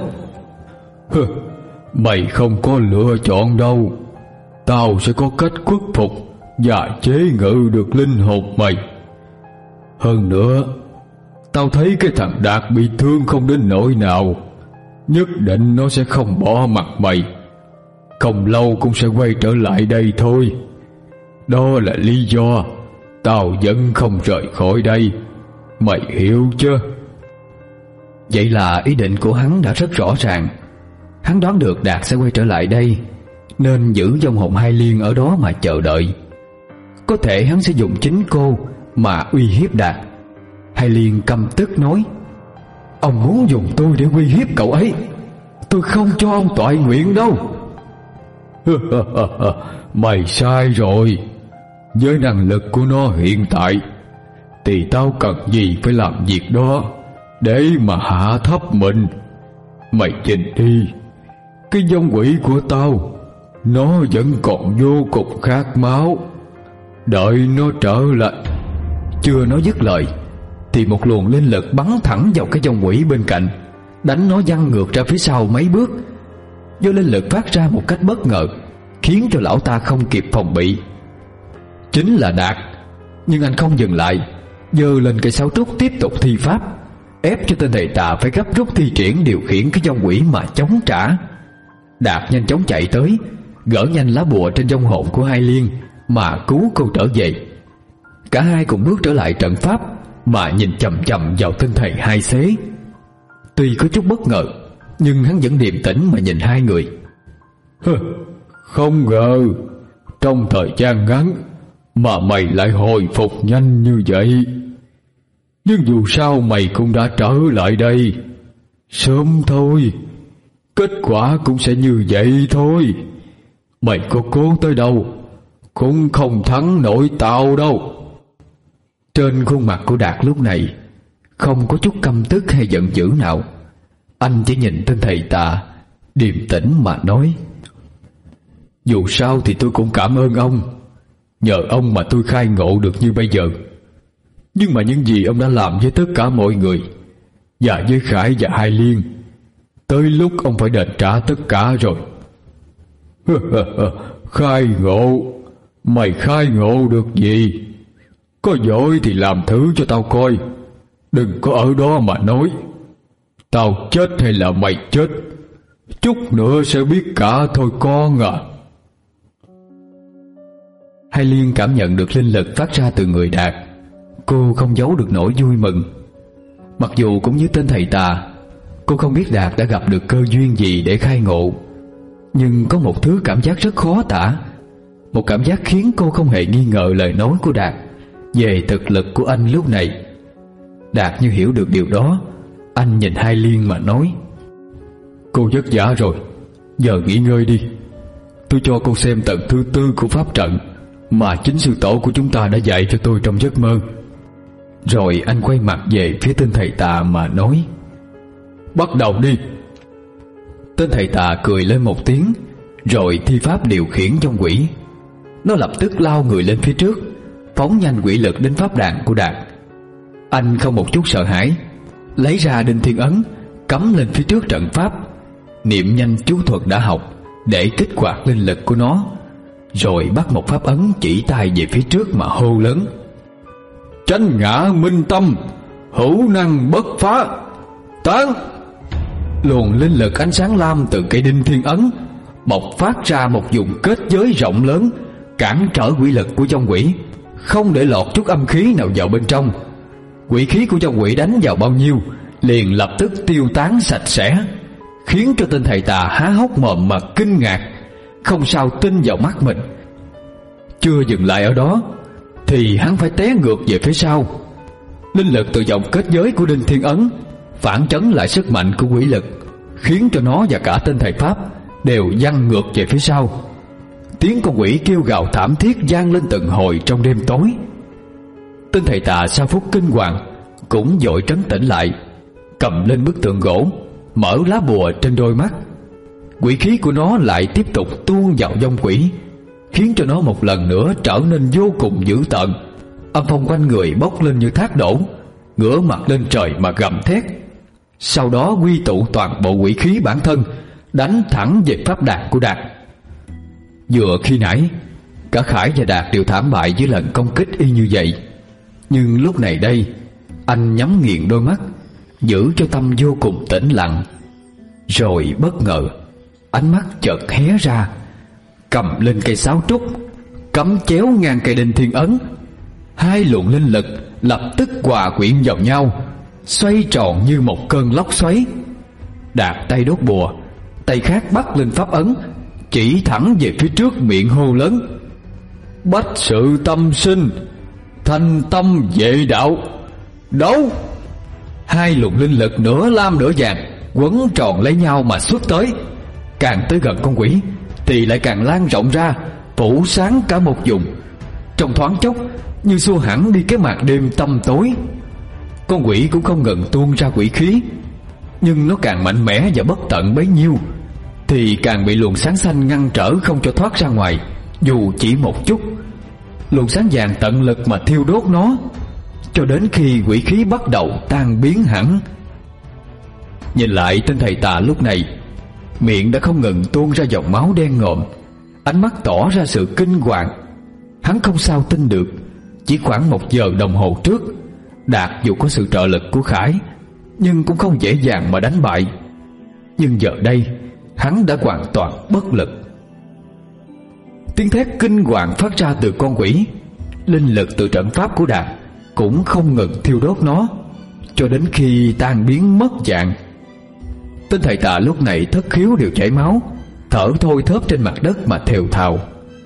Mày không có lựa chọn đâu. Tao sẽ có cách khuất phục và chế ngự được linh hồn mày. Hơn nữa, tao thấy cái thằng Đạt bị thương không đến nỗi nào, nhất định nó sẽ không bỏ mặt mày. Không lâu cũng sẽ quay trở lại đây thôi. Đó là lý do tao vẫn không rời khỏi đây. Mày hiểu chưa? Vậy là ý định của hắn đã rất rõ ràng. Hắn đoán được Đạt sẽ quay trở lại đây, nên giữ vong hồn Hai Liên ở đó mà chờ đợi. Có thể hắn sẽ dùng chính cô mà uy hiếp Đạt. Hai Liên căm tức nói: Ông muốn dùng tôi để uy hiếp cậu ấy, tôi không cho ông toại nguyện đâu. Mày sai rồi. Với năng lực của nó hiện tại thì tao cần gì phải làm việc đó để mà hạ thấp mình. Mày nhìn đi, cái vong quỷ của tao nó vẫn còn vô cùng khát máu. Đợi nó trở lại. Chưa nói dứt lời thì một luồng linh lực bắn thẳng vào cái vong quỷ bên cạnh, đánh nó văng ngược ra phía sau mấy bước. Do linh lực phát ra một cách bất ngờ, khiến cho lão ta không kịp phòng bị. Chính là Đạt, nhưng anh không dừng lại, giơ lên cây sáo trúc tiếp tục thi pháp, ép cho tên thầy tà phải gấp rút thi triển điều khiển cái vong quỷ mà chống trả. Đạt nhanh chóng chạy tới, gỡ nhanh lá bùa trên vong hồn của Hai Liên mà cứu cô trở về. Cả hai cùng bước trở lại trận pháp mà nhìn chằm chằm vào tên thầy Hai Xế. Tuy có chút bất ngờ, nhưng hắn vẫn điềm tĩnh mà nhìn hai người. Không ngờ trong thời gian ngắn mà mày lại hồi phục nhanh như vậy. Nhưng dù sao mày cũng đã trở lại đây. Sớm thôi, kết quả cũng sẽ như vậy thôi. Mày có cố tới đâu cũng không thắng nổi tao đâu. Trên khuôn mặt của Đạt lúc này không có chút căm tức hay giận dữ nào. Anh chỉ nhìn tên thầy tà, điềm tĩnh mà nói: Dù sao thì tôi cũng cảm ơn ông. Nhờ ông mà tôi khai ngộ được như bây giờ. Nhưng mà những gì ông đã làm với tất cả mọi người và với Khải và Hai Liên, tới lúc ông phải đền trả tất cả rồi. Khai ngộ? Mày khai ngộ được gì? Có giỏi thì làm thử cho tao coi. Đừng có ở đó mà nói. Tao chết hay là mày chết, chút nữa sẽ biết cả thôi con à. Hai Liên cảm nhận được linh lực phát ra từ người Đạt. Cô không giấu được nỗi vui mừng. Mặc dù cũng như tên thầy tà, cô không biết Đạt đã gặp được cơ duyên gì để khai ngộ, nhưng có một thứ cảm giác rất khó tả. Một cảm giác khiến cô không hề nghi ngờ lời nói của Đạt về thực lực của anh lúc này. Đạt như hiểu được điều đó, anh nhìn Hai Liên mà nói: Cô vất vả rồi, giờ nghỉ ngơi đi. Tôi cho cô xem tầng thứ tư của pháp trận mà chính sư tổ của chúng ta đã dạy cho tôi trong giấc mơ. Rồi anh quay mặt về phía tên thầy tà mà nói: Bắt đầu đi. Tên thầy tà cười lên một tiếng, rồi thi pháp điều khiển vong quỷ. Nó lập tức lao người lên phía trước, phóng nhanh quỷ lực đến pháp đàn của Đạt. Anh không một chút sợ hãi, lấy ra đinh thiên ấn cắm lên phía trước trận pháp, niệm nhanh chú thuật đã học để kích hoạt linh lực của nó, rồi bắt một pháp ấn chỉ tay về phía trước mà hô lớn: Chánh ngã minh tâm, hữu năng bất phá, tán. Luồng linh lực ánh sáng lam từ cây đinh thiên ấn bộc phát ra một vùng kết giới rộng lớn, cản trở quỷ lực của vong quỷ. không để lọt chút âm khí nào vào bên trong. Quỷ khí của dòng quỷ đánh vào bao nhiêu liền lập tức tiêu tán sạch sẽ, khiến cho tên thầy tà há hốc mồm mà kinh ngạc, không sao tin vào mắt mình. Chưa dừng lại ở đó thì hắn phải té ngược về phía sau. Linh lực từ dòng kết giới của Đinh Thiên Ấn phản chấn lại sức mạnh của quỷ lực, khiến cho nó và cả tên thầy pháp đều văng ngược về phía sau. Tiếng con quỷ kêu gào thảm thiết vang lên từng hồi trong đêm tối. Tên thầy tà sau phút kinh hoàng cũng vội trấn tĩnh lại, cầm lên bức tượng gỗ, mở lá bùa trên đôi mắt. Quỷ khí của nó lại tiếp tục tuôn vào vong quỷ, khiến cho nó một lần nữa trở nên vô cùng dữ tợn. Âm phong quanh người bốc lên như thác đổ, ngửa mặt lên trời mà gầm thét. Sau đó quy tụ toàn bộ quỷ khí bản thân, đánh thẳng về pháp đàn của Đạt. Vừa khi nãy cả Khải và Đạt đều thảm bại dưới lần công kích y như vậy, nhưng lúc này đây anh nhắm nghiền đôi mắt, giữ cho tâm vô cùng tĩnh lặng. Rồi bất ngờ ánh mắt chợt hé ra, cầm lên cây sáo trúc, cắm chéo ngang cây Đinh Thiên Ấn. Hai luồng linh lực lập tức hòa quyện vào nhau, xoay tròn như một cơn lốc xoáy. Đạt tay đốt bùa, tay khác bắt lên pháp ấn, chỉ thẳng về phía trước, miệng hô lớn: Bách sự tâm sinh, thanh tâm vệ đạo, đấu! Hai luồng linh lực nửa lam nửa vàng quấn tròn lấy nhau mà xuất tới. Càng tới gần con quỷ thì lại càng lan rộng ra, phủ sáng cả một vùng. Trong thoáng chốc như xua hẳn đi cái màn đêm tăm tối. Con quỷ cũng không ngừng tuôn ra quỷ khí, nhưng nó càng mạnh mẽ và bất tận bấy nhiêu thì càng bị luồng sáng xanh ngăn trở, không cho thoát ra ngoài dù chỉ một chút. Luồng sáng vàng tận lực mà thiêu đốt nó, cho đến khi quỷ khí bắt đầu tan biến hẳn. Nhìn lại tên thầy tà lúc này, miệng đã không ngừng tuôn ra dòng máu đen ngòm, ánh mắt tỏ ra sự kinh hoàng. Hắn không sao tin được, chỉ khoảng một giờ đồng hồ trước, Đạt dù có sự trợ lực của Khải nhưng cũng không dễ dàng mà đánh bại. Nhưng giờ đây hắn đã hoàn toàn bất lực. Tiếng thét kinh hoàng phát ra từ con quỷ. Linh lực từ trận pháp của Đạt cũng không ngừng thiêu đốt nó, cho đến khi tan biến mất dạng. Tên thầy tà lúc này thất khiếu đều chảy máu, thở thôi thớp trên mặt đất mà thều thào: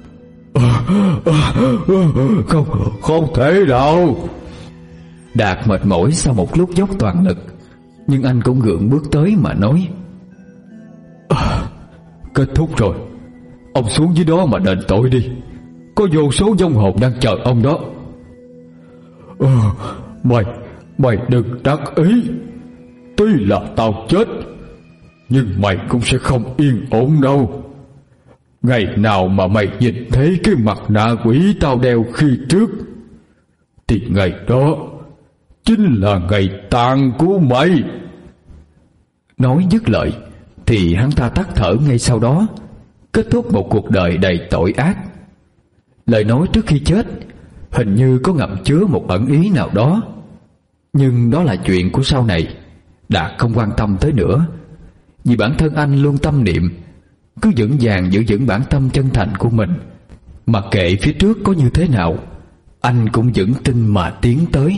Không, không thể đâu. Đạt mệt mỏi sau một lúc dốc toàn lực, nhưng anh cũng gượng bước tới mà nói: à, Kết thúc rồi, ông xuống dưới đó mà đền tội đi, có vô số vong hồn đang chờ ông đó. à, Mày, mày đừng đắc ý. Tuy là tao chết, nhưng mày cũng sẽ không yên ổn đâu. Ngày nào mà mày nhìn thấy cái mặt nạ quỷ tao đeo khi trước, thì ngày đó chính là ngày tàn của mày. Nói dứt lời thì hắn ta tắt thở ngay sau đó, kết thúc một cuộc đời đầy tội ác. Lời nói trước khi chết hình như có ngậm chứa một ẩn ý nào đó, nhưng đó là chuyện của sau này. Đạt không quan tâm tới nữa, vì bản thân anh luôn tâm niệm cứ vững vàng giữ vững bản tâm chân thành của mình. Mặc kệ phía trước có như thế nào, anh cũng vững tin mà tiến tới.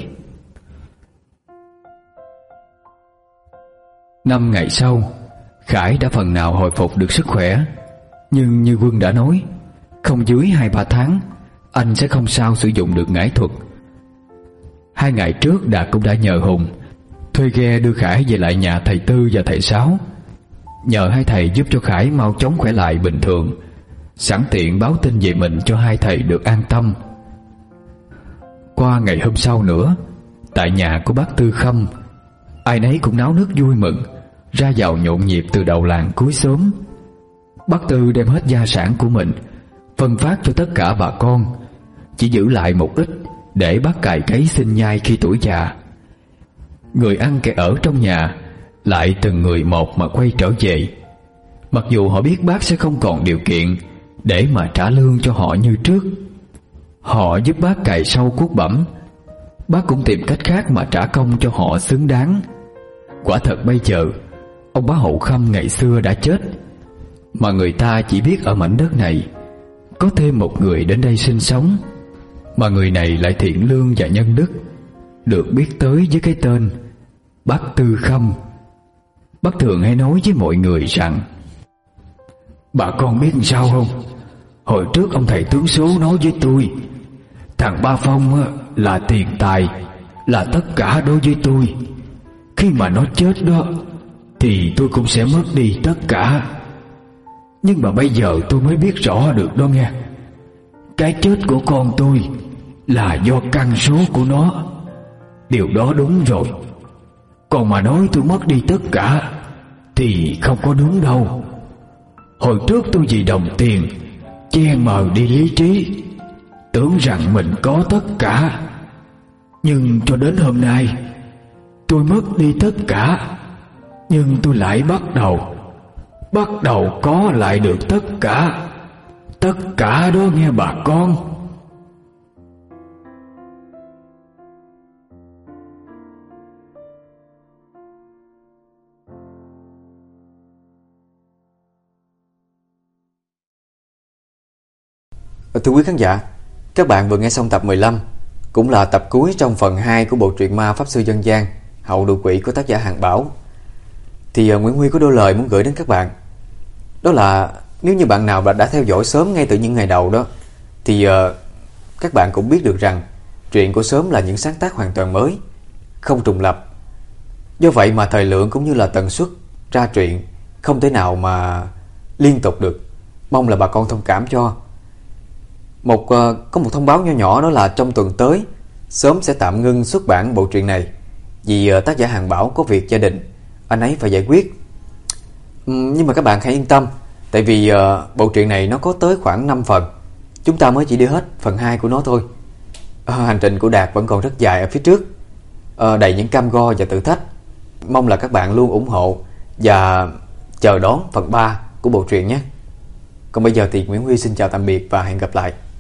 Năm ngày sau, Khải đã phần nào hồi phục được sức khỏe, nhưng như Quân đã nói, không dưới hai ba tháng anh sẽ không sao sử dụng được ngải thuật. Hai ngày trước Đạt cũng đã nhờ Hùng thuê ghe đưa Khải về lại nhà thầy Tư và thầy Sáu, nhờ hai thầy giúp cho Khải mau chóng khỏe lại bình thường, sẵn tiện báo tin về mình cho hai thầy được an tâm. Qua ngày hôm sau nữa, tại nhà của bác Tư Khâm, ai nấy cũng náo nức vui mừng, ra vào nhộn nhịp từ đầu làng cuối xóm. Bác Tư đem hết gia sản của mình phân phát cho tất cả bà con, chỉ giữ lại một ít để bác cày cấy sinh nhai khi tuổi già. Người ăn kẻ ở trong nhà lại từng người một mà quay trở về, mặc dù họ biết bác sẽ không còn điều kiện để mà trả lương cho họ như trước. Họ giúp bác cày sâu cuốc bẩm, bác cũng tìm cách khác mà trả công cho họ xứng đáng. Quả thật bây giờ ông bá Hậu Khâm ngày xưa đã chết, mà người ta chỉ biết ở mảnh đất này có thêm một người đến đây sinh sống. mà người này lại thiện lương và nhân đức, được biết tới với cái tên bác Tư Khâm. Bác thường hay nói với mọi người rằng: bà con biết sao không? Hồi trước ông thầy tướng số nói với tôi, thằng Ba Phong là tiền tài, là tất cả đối với tôi. Khi mà nó chết đó thì tôi cũng sẽ mất đi tất cả. Nhưng mà bây giờ tôi mới biết rõ được đó nghe. Cái chết của con tôi là do căn số của nó. Điều đó đúng rồi. Còn mà nói tôi mất đi tất cả thì không có đúng đâu. Hồi trước tôi vì đồng tiền che mờ đi lý trí, tưởng rằng mình có tất cả. Nhưng cho đến hôm nay tôi mất đi tất cả, nhưng tôi lại bắt đầu Bắt đầu có lại được tất cả. Tất cả đó nghe bà con. Thưa quý khán giả, các bạn vừa nghe xong tập mười lăm, cũng là tập cuối trong phần hai của bộ truyện ma Pháp Sư Dân Gian Hậu Đụ Quỷ của tác giả Hàng Bảo. Thì uh, Nguyễn Huy có đôi lời muốn gửi đến các bạn. Đó là nếu như bạn nào đã, đã theo dõi Sớm ngay từ những ngày đầu đó, thì uh, các bạn cũng biết được rằng truyện của Sớm là những sáng tác hoàn toàn mới, không trùng lập. Do vậy mà thời lượng cũng như là tần suất ra truyện không thể nào mà liên tục được. Mong là bà con thông cảm cho. Một uh, có một thông báo nho nhỏ, đó là trong tuần tới Sớm sẽ tạm ngưng xuất bản bộ truyện này vì uh, tác giả Hàng Bảo có việc gia đình anh ấy phải giải quyết. uhm, Nhưng mà các bạn hãy yên tâm, tại vì uh, bộ truyện này nó có tới khoảng năm phần. Chúng ta mới chỉ đi hết phần hai của nó thôi. uh, Hành trình của Đạt vẫn còn rất dài ở phía trước, uh, đầy những cam go và thử thách. Mong là các bạn luôn ủng hộ và chờ đón phần ba của bộ truyện nhé. Còn bây giờ thì Nguyễn Huy xin chào tạm biệt và hẹn gặp lại.